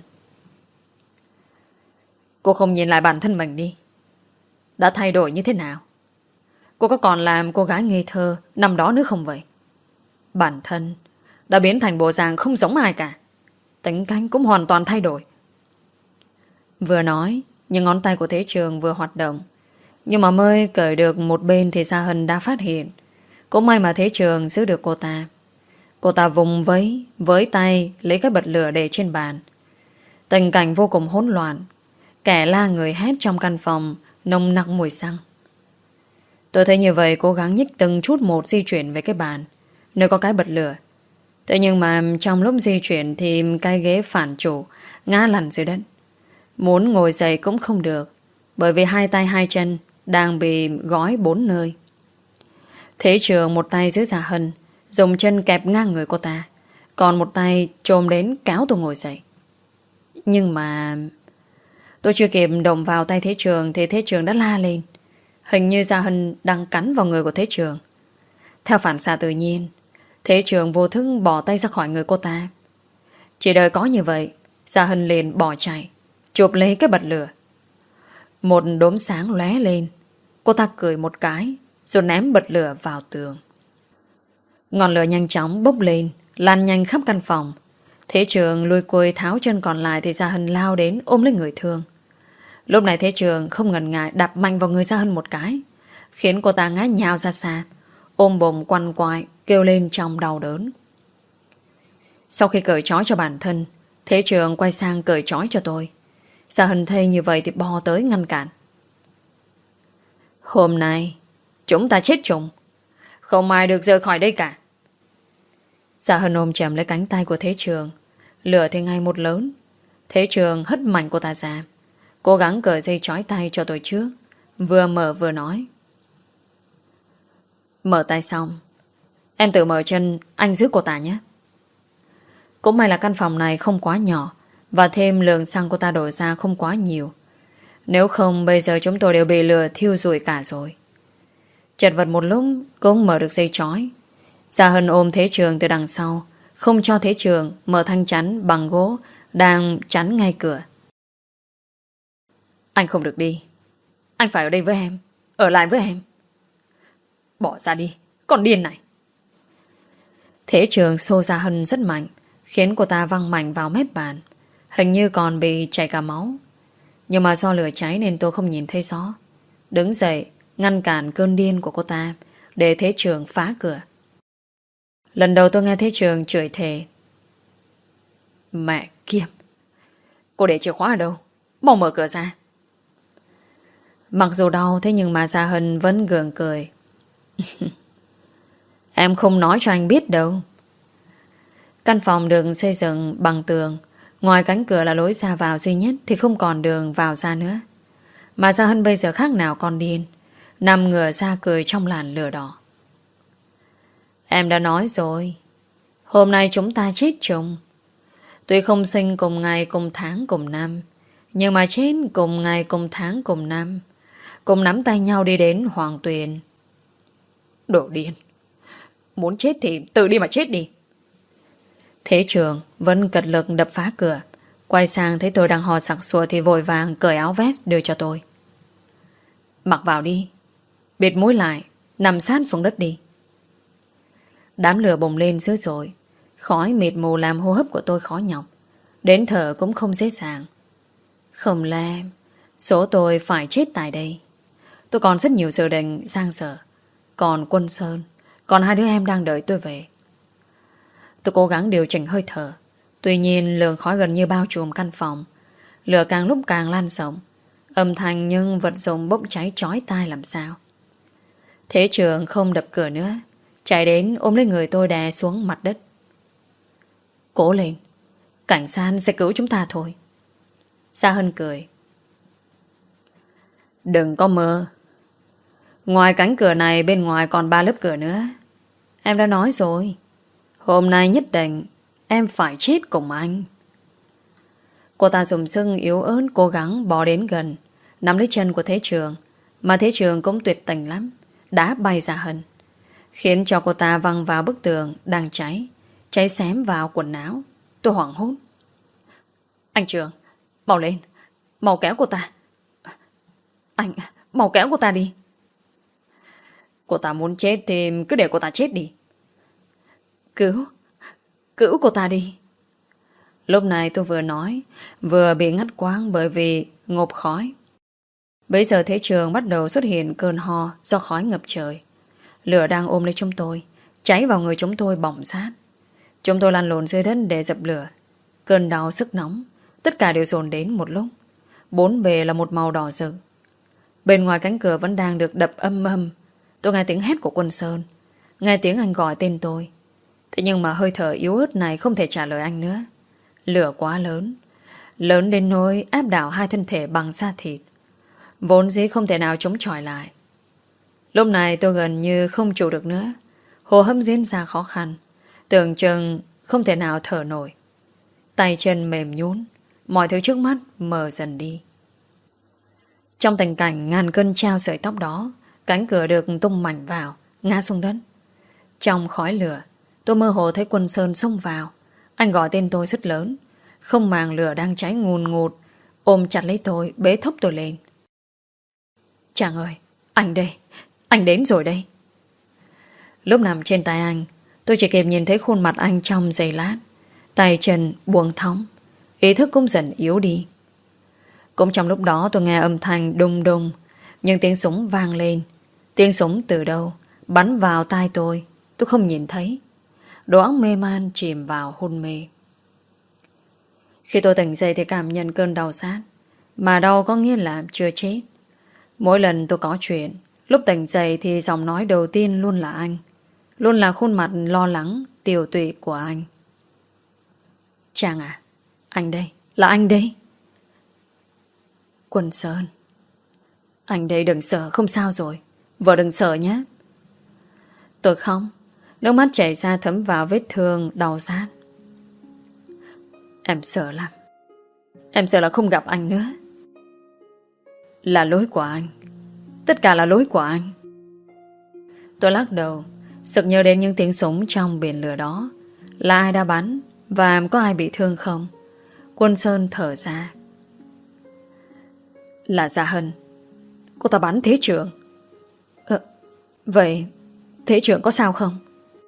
[SPEAKER 1] Cô không nhìn lại bản thân mình đi. Đã thay đổi như thế nào? Cô có còn làm cô gái ngây thơ năm đó nữa không vậy? Bản thân đã biến thành bộ dạng không giống ai cả. Tính cách cũng hoàn toàn thay đổi. Vừa nói, những ngón tay của Thế Trường vừa hoạt động. Nhưng mà mới cởi được một bên thì Gia Hân đã phát hiện. Cũng may mà Thế Trường giữ được cô ta. Cô ta vùng với tay lấy cái bật lửa để trên bàn. Tình cảnh vô cùng hỗn loạn. Kẻ la người hét trong căn phòng nồng nặc mùi xăng. Tôi thấy như vậy, cố gắng nhích từng chút một di chuyển về cái bàn nơi có cái bật lửa. Thế nhưng mà trong lúc di chuyển thì cái ghế phản chủ ngã lăn dưới đất. Muốn ngồi dậy cũng không được, bởi vì hai tay hai chân đang bị gói 4 nơi. Thế Trường một tay giữ Dạ Hân, dùng chân kẹp ngang người cô ta, còn một tay chồm đến kéo tôi ngồi dậy. Nhưng mà tôi chưa kịp động vào tay Thế Trường thì Thế Trường đã la lên. Hình như Dạ Hân đang cắn vào người của Thế Trường. Theo phản xạ tự nhiên, Thế Trường vô thức bỏ tay ra khỏi người cô ta. Chỉ đợi có như vậy, Dạ Hân liền bỏ chạy, chụp lấy cái bật lửa. Một đốm sáng lóe lên. Cô ta cười một cái, rồi ném bật lửa vào tường. Ngọn lửa nhanh chóng bốc lên, lan nhanh khắp căn phòng. Thế Trường lùi cùi tháo chân còn lại thì Dạ Hân lao đến ôm lấy người thương. Lúc này Thế Trường không ngần ngại đạp mạnh vào người Dạ Hân một cái, khiến cô ta ngã nhào ra xa, ôm bồm quằn quại, kêu lên trong đau đớn. Sau khi cởi trói cho bản thân, Thế Trường quay sang cởi trói cho tôi. Dạ Hân thấy như vậy thì bò tới ngăn cản. Hôm nay chúng ta chết chung, không ai được rời khỏi đây cả. Dạ Hân ôm chầm lấy cánh tay của Thế Trường. Lửa thì ngày một lớn. Thế Trường hất mạnh cô ta ra, cố gắng cởi dây trói tay cho tôi trước, vừa mở vừa nói. Mở tay xong, em tự mở chân, anh giữ cô ta nhé. Cũng may là căn phòng này không quá nhỏ, và thêm lượng xăng cô ta đổ ra không quá nhiều. Nếu không bây giờ chúng tôi đều bị lửa thiêu rụi cả rồi. Chật vật một lúc cũng mở được dây trói. Dạ Hân ôm Thế Trường từ đằng sau, không cho Thế Trường mở thanh chắn bằng gỗ đang chắn ngay cửa. Anh không được đi. Anh phải ở đây với em, ở lại với em. Bỏ ra đi, con điên này. Thế Trường xô Dạ Hân rất mạnh, khiến cô ta văng mạnh vào mép bàn, hình như còn bị chảy cả máu. Nhưng mà do lửa cháy nên tôi không nhìn thấy rõ. Đứng dậy ngăn cản cơn điên của cô ta, để Thế Trường phá cửa. Lần đầu tôi nghe Thế Trường chửi thề. Mẹ kiếp, cô để chìa khóa ở đâu? Mau mở cửa ra. Mặc dù đau thế nhưng mà Dạ Hân vẫn gượng cười. Em không nói cho anh biết đâu. Căn phòng được xây dựng bằng tường, ngoài cánh cửa là lối ra vào duy nhất thì không còn đường vào ra nữa. Mà Dạ Hân bây giờ khác nào con điên, nằm ngửa ra cười trong làn lửa đỏ. Em đã nói rồi, hôm nay chúng ta chết chung. Tuy không sinh cùng ngày cùng tháng cùng năm, nhưng mà chết cùng ngày cùng tháng cùng năm, cùng nắm tay nhau đi đến Hoàng Tuyền. Đồ điên. Muốn chết thì tự đi mà chết đi. Thế Trường vẫn cật lực đập phá cửa. Quay sang thấy tôi đang hò sặc sụa thì vội vàng cởi áo vest đưa cho tôi. Mặc vào đi, bịt mũi lại, nằm sát xuống đất đi. Đám lửa bùng lên dữ dội, khói mịt mù làm hô hấp của tôi khó nhọc, đến thở cũng không dễ dàng. Không lẽ số tôi phải chết tại đây? Tôi còn rất nhiều dự định dang dở, còn Quân Sơn, còn hai đứa em đang đợi tôi về. Tôi cố gắng điều chỉnh hơi thở. Tuy nhiên lượng khói gần như bao trùm căn phòng. Lửa càng lúc càng lan rộng, âm thanh nhưng vật dụng bốc cháy chói tai làm sao. Thế Trường không đập cửa nữa, chạy đến ôm lấy người tôi đè xuống mặt đất. Cố lên, cảnh sát sẽ cứu chúng ta thôi. Sa Hân cười. Đừng có mơ. Ngoài cánh cửa này bên ngoài còn 3 lớp cửa nữa. Em đã nói rồi, hôm nay nhất định em phải chết cùng anh. Cô ta dùng sức yếu ớt cố gắng bò đến gần, nắm lấy chân của Thế Trường. Mà Thế Trường cũng tuyệt tình lắm, đá bay Dạ Hân, khiến cho cô ta văng vào bức tường đang cháy, cháy xém vào quần áo. Tôi hoảng hốt. Anh Trường, mau lên, mau kéo cô ta. Anh, mau kéo cô ta đi. Cô ta muốn chết thì cứ để cô ta chết đi. Cứu cô ta đi. Lúc này tôi vừa nói, vừa bị ngắt quãng bởi vì ngộp khói. Bây giờ Thế Trường bắt đầu xuất hiện cơn ho do khói ngập trời. Lửa đang ôm lấy chúng tôi, cháy vào người chúng tôi bỏng rát. Chúng tôi lăn lộn dưới đất để dập lửa. Cơn đau sức nóng, tất cả đều dồn đến một lúc. Bốn bề là một màu đỏ rực. Bên ngoài cánh cửa vẫn đang được đập âm âm. Tôi nghe tiếng hét của Quân Sơn, nghe tiếng anh gọi tên tôi. Thế nhưng mà hơi thở yếu ớt này không thể trả lời anh nữa. Lửa quá lớn, lớn đến nỗi áp đảo hai thân thể bằng da thịt, vốn dĩ không thể nào chống chọi lại. Lúc này tôi gần như không trụ được nữa. Hô hấp diễn ra khó khăn, tưởng chừng không thể nào thở nổi. Tay chân mềm nhũn, mọi thứ trước mắt mờ dần đi. Trong tình cảnh ngàn cân treo sợi tóc đó, cánh cửa được tung mạnh vào, ngã xuống đất. Trong khói lửa, tôi mơ hồ thấy Quân Sơn xông vào. Anh gọi tên tôi rất lớn, không màng lửa đang cháy ngùn ngụt, ôm chặt lấy tôi, bế thốc tôi lên. Chàng ơi, anh đây, anh đến rồi đây. Lúc nằm trên tay anh, tôi chỉ kịp nhìn thấy khuôn mặt anh trong giây lát. Tay chân buông thõng, ý thức cũng dần yếu đi. Cũng trong lúc đó tôi nghe âm thanh đùng đùng, nhưng tiếng súng vang lên. Tiếng súng từ đâu bắn vào tai tôi không nhìn thấy. Đầu óc mê man chìm vào hôn mê. Khi tôi tỉnh dậy thì cảm nhận cơn đau rát, mà đau có nghĩa là chưa chết. Mỗi lần tôi có chuyện, lúc tỉnh dậy thì giọng nói đầu tiên luôn là anh, luôn là khuôn mặt lo lắng, tiều tụy của anh. Chàng à, anh đây, là anh đây. Quân Sơn, anh đây, đừng sợ, không sao rồi. Vợ đừng sợ nhé. Tôi không. Nước mắt chảy ra thấm vào vết thương đau rát. Em sợ lắm. Em sợ là không gặp anh nữa. Là lỗi của anh. Tất cả là lỗi của anh. Tôi lắc đầu, sực nhớ đến những tiếng súng trong biển lửa đó. Là ai đã bắn, và có ai bị thương không? Quân Sơn thở ra. Là Gia Hân. Cô ta bắn Thế Trưởng. Vậy Thế Trưởng có sao không?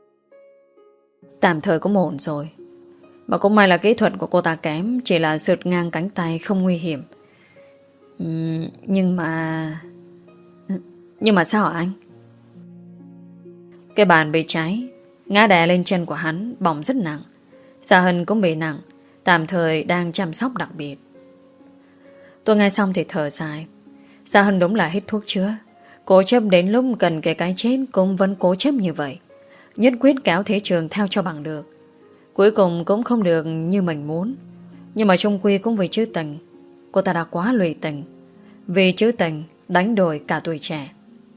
[SPEAKER 1] Tạm thời cũng ổn rồi. Mà cũng may là kỹ thuật của cô ta kém, chỉ là sượt ngang cánh tay, không nguy hiểm. Nhưng mà sao hả anh? Cái bàn bị cháy, ngã đè lên chân của hắn, bỏng rất nặng. Gia Hân cũng bị nặng, tạm thời đang chăm sóc đặc biệt. Tôi nghe xong thì thở dài. Gia Hân đúng là hết thuốc chữa, cố chấp đến lúc cần cái chết cũng vẫn cố chấp như vậy, nhất quyết kéo Thế Trường theo cho bằng được. Cuối cùng cũng không được như mình muốn, nhưng mà chung quy cũng vì chữ tình. Cô ta đã quá lụy tình, vì chữ tình đánh đổi cả tuổi trẻ.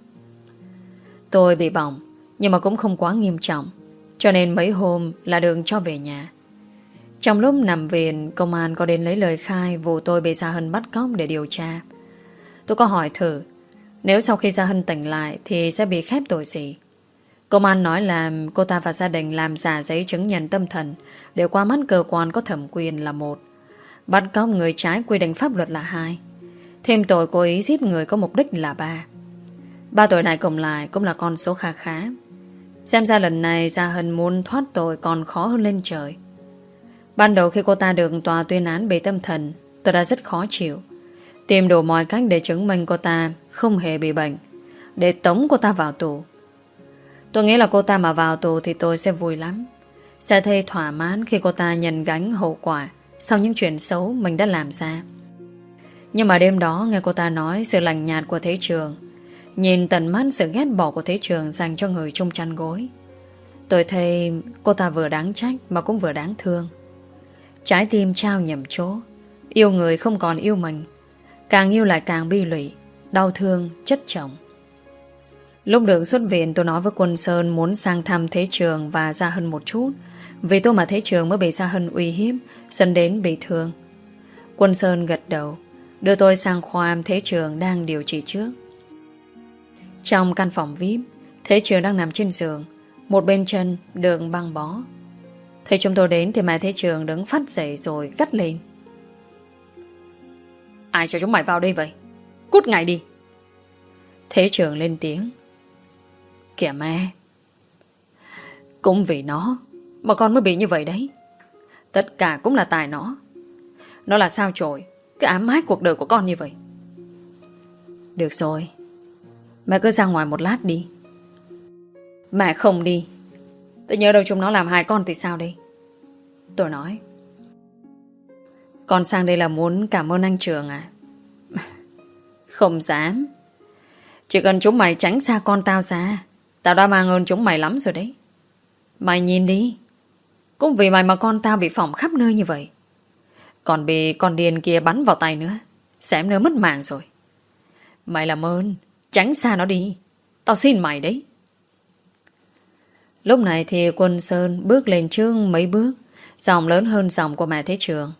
[SPEAKER 1] Tôi bị bỏng, nhưng mà cũng không quá nghiêm trọng, cho nên mấy hôm là được cho về nhà. Trong lúc nằm viện, công an có đến lấy lời khai vụ tôi bị Gia Hân bắt cóc để điều tra. Tôi có hỏi thử, nếu sau khi Gia Hân tỉnh lại thì sẽ bị khép tội gì. Công an nói là cô ta và gia đình làm giả giấy chứng nhận tâm thần để qua mắt cơ quan có thẩm quyền là 1, bắt cóc người trái quy định pháp luật là 2, thêm tội cố ý giết người có mục đích là 3. 3 tội này cộng lại cũng là con số khá khá. Xem ra lần này Gia Hân muốn thoát tội còn khó hơn lên trời. Ban đầu khi cô ta được tòa tuyên án bị tâm thần, tôi đã rất khó chịu, tìm đủ mọi cách để chứng minh cô ta không hề bị bệnh, để tống cô ta vào tù. Tôi nghĩ là cô ta mà vào tù thì tôi sẽ vui lắm, sẽ thấy thỏa mãn khi cô ta nhận gánh hậu quả sau những chuyện xấu mình đã làm ra. Nhưng mà đêm đó nghe cô ta nói sự lạnh nhạt của Thế Trường, nhìn tận mắt sự ghét bỏ của Thế Trường dành cho người chung chăn gối, tôi thấy cô ta vừa đáng trách mà cũng vừa đáng thương. Trái tim trao nhầm chỗ, yêu người không còn yêu mình, càng yêu lại càng bi lụy, đau thương chất chồng. Lúc được xuất viện tôi nói với Quân Sơn muốn sang thăm Thế Trường và Gia Hân một chút, vì tôi mà Thế Trường mới bị Gia Hân uy hiếp, dẫn đến bị thương. Quân Sơn gật đầu, đưa tôi sang khoa Thế Trường đang điều trị trước. Trong căn phòng VIP, Thế Trường đang nằm trên giường, một bên chân được băng bó. Thấy chúng tôi đến thì mẹ Thế Trường đứng phát dậy rồi gắt lên. Ai cho chúng mày vào đây vậy? Cút ngay đi. Thế Trường lên tiếng. Kìa mẹ, cũng vì nó mà con mới bị như vậy đấy. Tất cả cũng là tại nó. Nó là sao chổi cái ám ái cuộc đời của con như vậy. Được rồi, mẹ cứ ra ngoài một lát đi. Mẹ không đi. Tôi nhớ đâu chúng nó làm hại con thì sao đây? Tôi nói. Con sang đây là muốn cảm ơn anh Trường à? Không dám. Chỉ cần chúng mày tránh xa con tao ra, tao đã mang ơn chúng mày lắm rồi đấy. Mày nhìn đi, cũng vì mày mà con tao bị phỏng khắp nơi như vậy. còn bị con điên kia bắn vào tay nữa. Xém nữa mất mạng rồi. Mày làm ơn, tránh xa nó đi. Tao xin mày đấy. Lúc này thì Quân Sơn bước lên trước mấy bước, giọng lớn hơn giọng của mẹ Thế Trường.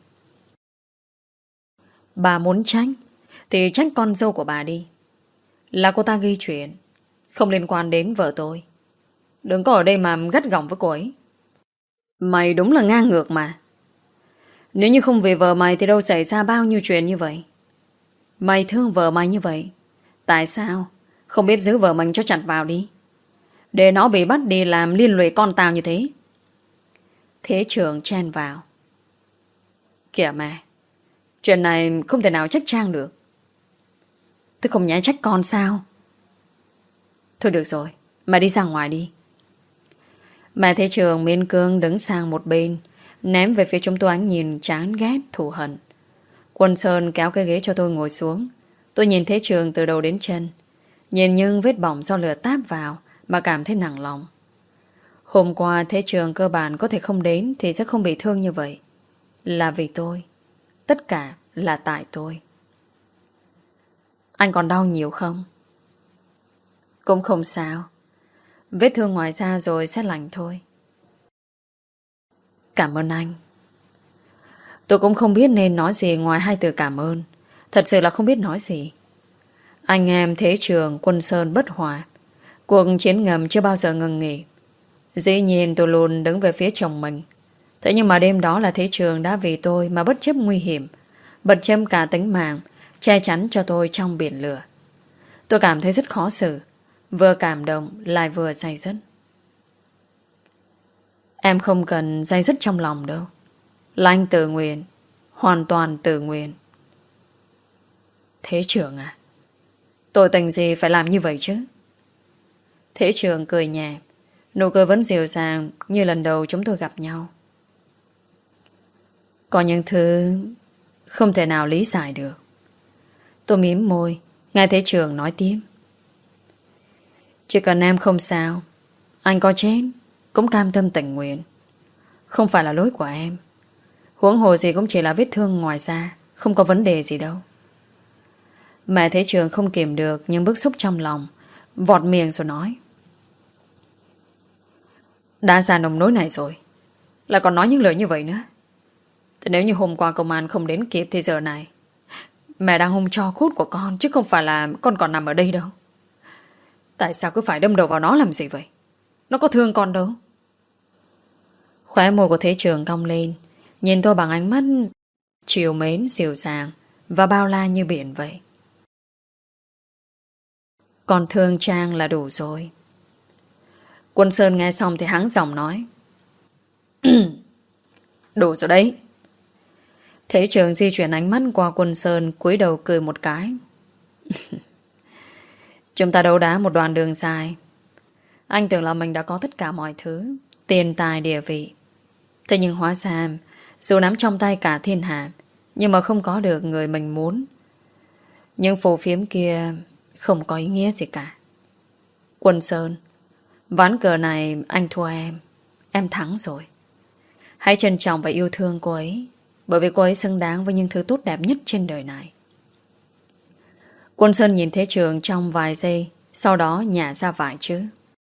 [SPEAKER 1] Bà muốn tránh thì trách con dâu của bà đi. Là cô ta gây chuyện, không liên quan đến vợ tôi. Đừng có ở đây mà gắt gỏng với cô ấy. Mày đúng là ngang ngược mà. Nếu như không vì vợ mày thì đâu xảy ra bao nhiêu chuyện như vậy. Mày thương vợ mày như vậy, tại sao không biết giữ vợ mình cho chặt vào đi, để nó bị bắt đi làm liên lụy con tao như thế. Thế Trường chen vào. Kìa mẹ, chuyện này không thể nào trách Trang được. Tôi không nhẽ trách con sao? Thôi được rồi, mẹ đi ra ngoài đi. Mẹ Thế Trường miên cương đứng sang một bên, ném về phía chúng tôi ánh nhìn chán ghét thù hận. Quân Sơn kéo cái ghế cho tôi ngồi xuống. Tôi nhìn Thế Trường từ đầu đến chân, nhìn những vết bỏng do lửa táp vào mà cảm thấy nặng lòng. Hôm qua Thế Trường cơ bản có thể không đến thì sẽ không bị thương như vậy. Là vì tôi. Tất cả là tại tôi. Anh còn đau nhiều không? Cũng không sao. Vết thương ngoài da rồi sẽ lành thôi. Cảm ơn anh. Tôi cũng không biết nên nói gì ngoài hai từ cảm ơn. Thật sự là không biết nói gì. Anh em Thế Trường, Quân Sơn bất hòa. Cuộc chiến ngầm chưa bao giờ ngừng nghỉ. Dĩ nhiên tôi luôn đứng về phía chồng mình. Thế nhưng mà đêm đó là Thế Trường đã vì tôi mà bất chấp nguy hiểm, bất chấp cả tính mạng, che chắn cho tôi trong biển lửa. Tôi cảm thấy rất khó xử, vừa cảm động lại vừa day dứt. Em không cần day dứt trong lòng đâu. Là anh tự nguyện, hoàn toàn tự nguyện. Thế Trường à, tội tình gì phải làm như vậy chứ? Thế Trường cười nhẹ, nụ cười vẫn dịu dàng như lần đầu chúng tôi gặp nhau. Có những thứ không thể nào lý giải được. Tôi mím môi, nghe Thế Trường nói tiếp. Chỉ cần em không sao, anh có chết cũng cam tâm tình nguyện. Không phải là lỗi của em. Huống hồ gì cũng chỉ là vết thương ngoài da, không có vấn đề gì đâu. Mẹ Thế Trường không kiềm được nhưng bức xúc trong lòng, vọt miệng rồi nói. Đã ra nông nỗi này rồi, lại còn nói những lời như vậy nữa. Thế nếu như hôm qua công an không đến kịp thì giờ này mẹ đang hung tro cốt của con, chứ không phải là con còn nằm ở đây đâu. Tại sao cứ phải đâm đầu vào nó làm gì vậy? Nó có thương con đâu. Khóe môi của Thế Trường cong lên, nhìn tôi bằng ánh mắt trìu mến dịu dàng và bao la như biển vậy. Con thương Trang là đủ rồi. Quân Sơn nghe xong thì hắng giọng nói. Đủ rồi đấy. Thế Trường di chuyển ánh mắt qua Quân Sơn, cúi đầu cười một cái. Chúng ta đấu đá một đoạn đường dài. Anh tưởng là mình đã có tất cả mọi thứ, tiền tài địa vị. Thế nhưng hóa ra dù nắm trong tay cả thiên hạ, nhưng mà không có được người mình muốn. Nhưng phù phiếm kia không có ý nghĩa gì cả. Quân Sơn, ván cờ này anh thua em thắng rồi. Hãy trân trọng và yêu thương cô ấy, bởi vì cô ấy xứng đáng với những thứ tốt đẹp nhất trên đời này. Quân Sơn nhìn Thế Trường trong vài giây, sau đó nhả ra vài chữ.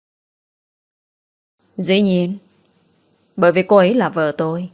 [SPEAKER 1] Dĩ nhiên, bởi vì cô ấy là vợ tôi.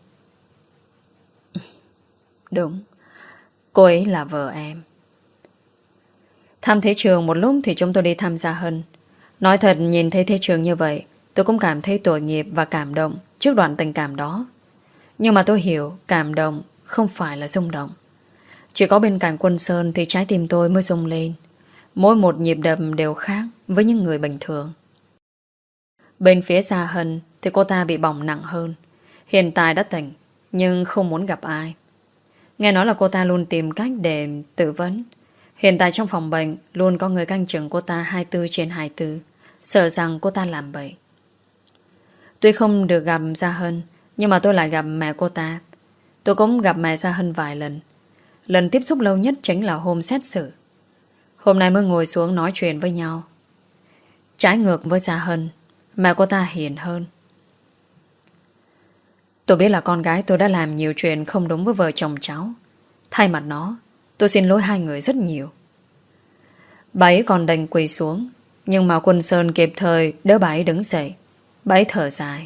[SPEAKER 1] Đúng, cô ấy là vợ em. Thăm Thế Trường một lúc thì chúng tôi đi thăm Gia Hân. Nói thật, nhìn thấy Thế Trường như vậy, tôi cũng cảm thấy tội nghiệp và cảm động trước đoạn tình cảm đó. Nhưng mà tôi hiểu cảm động không phải là rung động. Chỉ có bên cạnh Quân Sơn thì trái tim tôi mới rung lên. Mỗi một nhịp đập đều khác với những người bình thường. Bên phía Gia Hân thì cô ta bị bỏng nặng hơn. Hiện tại đã tỉnh, nhưng không muốn gặp ai. Nghe nói là cô ta luôn tìm cách để tự vấn. Hiện tại trong phòng bệnh luôn có người canh chừng cô ta 24/24, sợ rằng cô ta làm bậy. Tuy không được gặp Gia Hân, nhưng mà tôi lại gặp mẹ cô ta. Tôi cũng gặp mẹ Gia Hân vài lần. Lần tiếp xúc lâu nhất chính là hôm xét xử. Hôm nay mới ngồi xuống nói chuyện với nhau. Trái ngược với Gia Hân, mẹ cô ta hiền hơn. Tôi biết là con gái tôi đã làm nhiều chuyện không đúng với vợ chồng cháu. Thay mặt nó, tôi xin lỗi hai người rất nhiều. Bà ấy còn đành quỳ xuống, nhưng mà Quân Sơn kịp thời đỡ bà ấy đứng dậy. Bà ấy thở dài.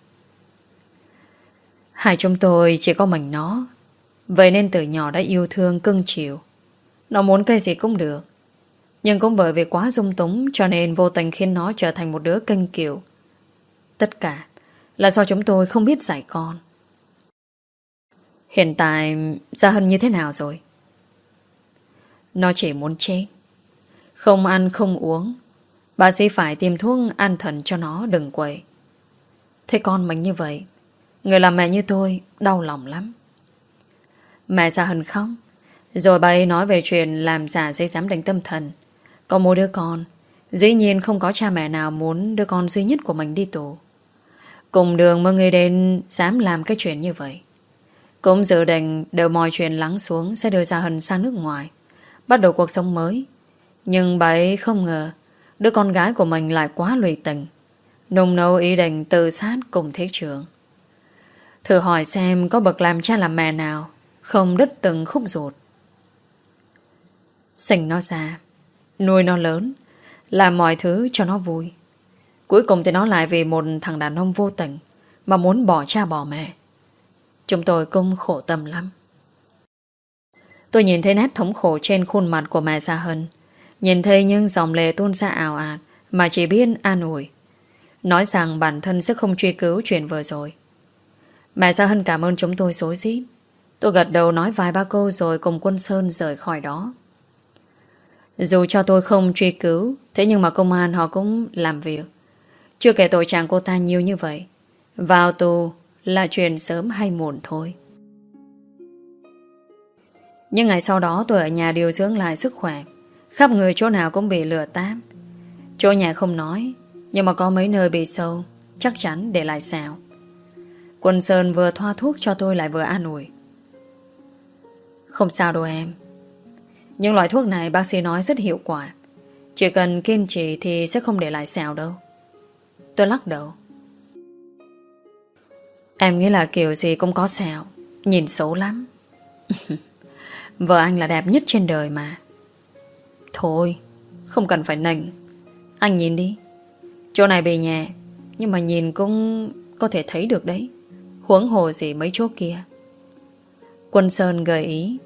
[SPEAKER 1] Hai chúng tôi chỉ có mình nó, vậy nên từ nhỏ đã yêu thương cưng chiều. Nó muốn cái gì cũng được, nhưng cũng bởi vì quá dung túng cho nên vô tình khiến nó trở thành một đứa kênh kiều. Tất cả là do chúng tôi không biết dạy con. Hiện tại Gia Hân như thế nào rồi? Nó chỉ muốn chết. Không ăn không uống. Bác sĩ phải tiêm thuốc an thần cho nó đừng quậy. Thế con mình như vậy, người làm mẹ như tôi đau lòng lắm. Mẹ Gia Hân khóc. Rồi bà ấy nói về chuyện làm giả giấy giám định tâm thần. Có một đứa con, dĩ nhiên không có cha mẹ nào muốn đứa con duy nhất của mình đi tù. Cùng đường mà người đến dám làm cái chuyện như vậy. Cũng dự định đợi mọi chuyện lắng xuống sẽ đưa Gia Hân sang nước ngoài, bắt đầu cuộc sống mới. Nhưng bà ấy không ngờ đứa con gái của mình lại quá lụy tình, nung nấu ý định tự sát cùng thiết trưởng. Thử hỏi xem có bậc làm cha làm mẹ nào không đứt từng khúc ruột. Sinh nó ra, nuôi nó lớn, làm mọi thứ cho nó vui. Cuối cùng thì nó lại vì một thằng đàn ông vô tình mà muốn bỏ cha bỏ mẹ. Chúng tôi cũng khổ tâm lắm. Tôi nhìn thấy nét thống khổ trên khuôn mặt của mẹ Gia Hân, nhìn thấy những dòng lệ tuôn ra ào ạt mà chỉ biết an ủi, nói rằng bản thân sẽ không truy cứu chuyện vừa rồi. Mẹ Gia Hân cảm ơn chúng tôi rối rít. Tôi gật đầu nói vài ba câu rồi cùng Quân Sơn rời khỏi đó. Dù cho tôi không truy cứu, thế nhưng mà công an họ cũng làm việc. Chưa kể tội trạng cô ta nhiều như vậy, vào tù là chuyện sớm hay muộn thôi. Nhưng ngày sau đó tôi ở nhà điều dưỡng lại sức khỏe. Khắp người chỗ nào cũng bị lừa táp. Chỗ nhà không nói, nhưng mà có mấy nơi bị sâu, chắc chắn để lại sẹo. Quân Sơn vừa thoa thuốc cho tôi lại vừa an ủi. Không sao đâu em. Nhưng loại thuốc này bác sĩ nói rất hiệu quả. Chỉ cần kiên trì thì sẽ không để lại sẹo đâu. Tôi lắc đầu. Em nghĩ là kiểu gì cũng có sẹo, nhìn xấu lắm. Vợ anh là đẹp nhất trên đời mà. Thôi, không cần phải nịnh. Anh nhìn đi. Chỗ này bị nhẹ, nhưng mà nhìn cũng có thể thấy được đấy. Huống hồ gì mấy chỗ kia. Quân Sơn gợi ý.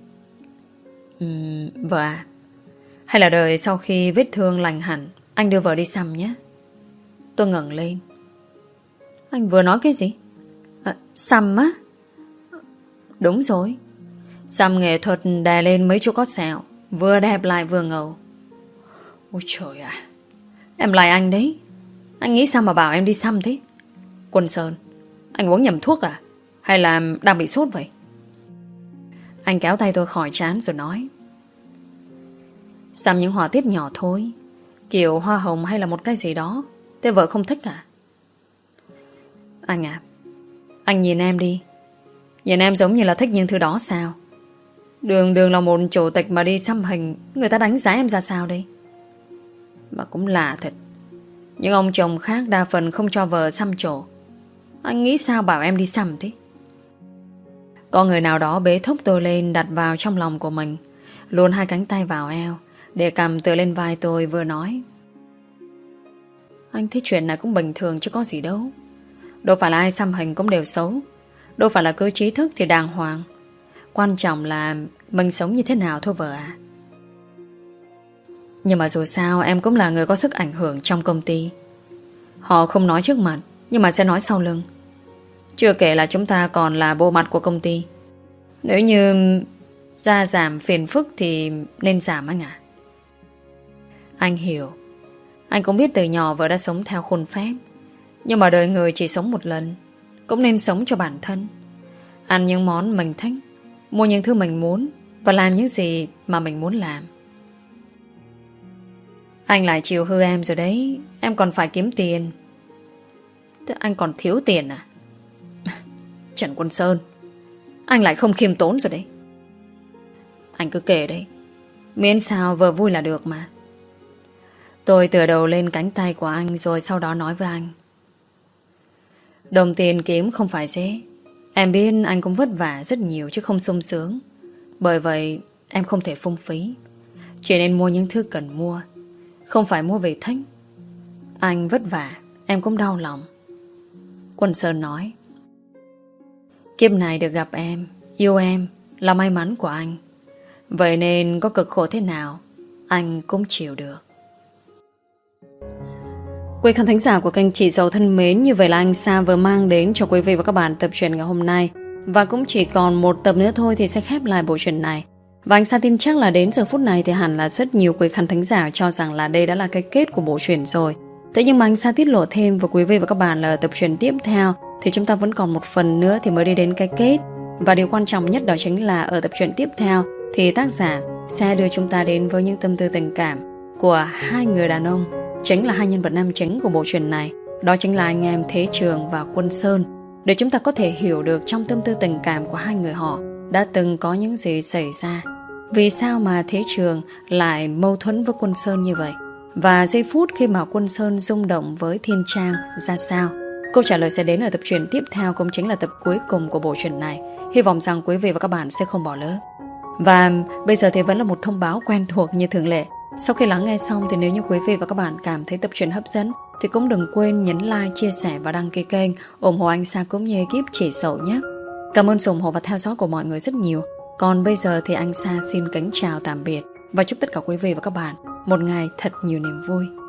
[SPEAKER 1] Vợ à, hay là đợi sau khi vết thương lành hẳn anh đưa vợ đi xăm nhé. Tôi ngẩng lên. Anh vừa nói cái gì? Xăm á? Đúng rồi. Xăm nghệ thuật đè lên mấy chỗ có sẹo, vừa đẹp lại vừa ngầu. Ôi trời ạ, em lại anh đấy. Anh nghĩ sao mà bảo em đi xăm thế? Quân Sơn, anh uống nhầm thuốc à? Hay là đang bị sốt vậy? Anh kéo tay tôi khỏi trán rồi nói. Xăm những họa tiết nhỏ thôi, kiểu hoa hồng hay là một cái gì đó. Thế vợ không thích à? Anh à, anh nhìn em đi. Nhìn em giống như là thích những thứ đó sao? Đường đường là một chủ tịch mà đi xăm hình, người ta đánh giá em ra sao đây? Mà cũng lạ thật. Những ông chồng khác đa phần không cho vợ xăm trổ. Anh nghĩ sao bảo em đi xăm thế? Có người nào đó bế thốc tôi lên, đặt vào trong lòng của mình, luồn hai cánh tay vào eo, để cầm tựa lên vai tôi vừa nói. Anh thấy chuyện này cũng bình thường chứ có gì đâu. Đâu phải là ai xăm hình cũng đều xấu. Đâu phải là cứ trí thức thì đàng hoàng. Quan trọng là mình sống như thế nào thôi vợ à. Nhưng mà dù sao em cũng là người có sức ảnh hưởng trong công ty. Họ không nói trước mặt, nhưng mà sẽ nói sau lưng. Chưa kể là chúng ta còn là bộ mặt của công ty. Nếu như ra giảm phiền phức thì nên giảm anh à. Anh hiểu. Anh cũng biết từ nhỏ vợ đã sống theo khuôn phép. Nhưng mà đời người chỉ sống một lần, cũng nên sống cho bản thân. Ăn những món mình thích, mua những thứ mình muốn, và làm những gì mà mình muốn làm. Anh lại chiều hư em rồi đấy. Em còn phải kiếm tiền. Thế anh còn thiếu tiền à? Trần Quân Sơn, anh lại không khiêm tốn rồi đấy. Anh cứ kể đấy, miễn sao vợ vui là được mà. Tôi tựa đầu lên cánh tay của anh, rồi sau đó nói với anh. Đồng tiền kiếm không phải dễ. Em biết anh cũng vất vả rất nhiều chứ không sung sướng. Bởi vậy em không thể phung phí. Chỉ nên mua những thứ cần mua, không phải mua về thích. Anh vất vả, em cũng đau lòng. Quân Sơn nói: kiếp này được gặp em, yêu em là may mắn của anh. Vậy nên có cực khổ thế nào anh cũng chịu được. Quý khán thính giả của kênh Chị Dậu thân mến, như vậy là anh Sa vừa mang đến cho quý vị và các bạn tập truyện ngày hôm nay. Và cũng chỉ còn một tập nữa thôi thì sẽ khép lại bộ truyện này. Và anh Sa tin chắc là đến giờ phút này thì hẳn là rất nhiều quý khán thính giả cho rằng là đây đã là cái kết của bộ truyện rồi. Thế nhưng mà anh Sa tiết lộ thêm với quý vị và các bạn là ở tập truyện tiếp theo thì chúng ta vẫn còn một phần nữa thì mới đi đến cái kết. Và điều quan trọng nhất đó chính là ở tập truyện tiếp theo thì tác giả sẽ đưa chúng ta đến với những tâm tư tình cảm của hai người đàn ông, chính là hai nhân vật nam chính của bộ truyện này. Đó chính là anh em Thế Trường và Quân Sơn, để chúng ta có thể hiểu được trong tâm tư tình cảm của hai người họ đã từng có những gì xảy ra. Vì sao mà Thế Trường lại mâu thuẫn với Quân Sơn như vậy? Và giây phút khi mà Quân Sơn rung động với Thiên Trang ra sao? Câu trả lời sẽ đến ở tập truyện tiếp theo, cũng chính là tập cuối cùng của bộ truyện này. Hy vọng rằng quý vị và các bạn sẽ không bỏ lỡ. Và bây giờ thì vẫn là một thông báo quen thuộc như thường lệ. Sau khi lắng nghe xong thì nếu như quý vị và các bạn cảm thấy tập truyện hấp dẫn thì cũng đừng quên nhấn like, chia sẻ và đăng ký kênh ủng hộ anh Sa cũng như ekip Chị Dậu nhé. Cảm ơn sự ủng hộ và theo dõi của mọi người rất nhiều. Còn bây giờ thì anh Sa xin kính chào tạm biệt và chúc tất cả quý vị và các bạn một ngày thật nhiều niềm vui.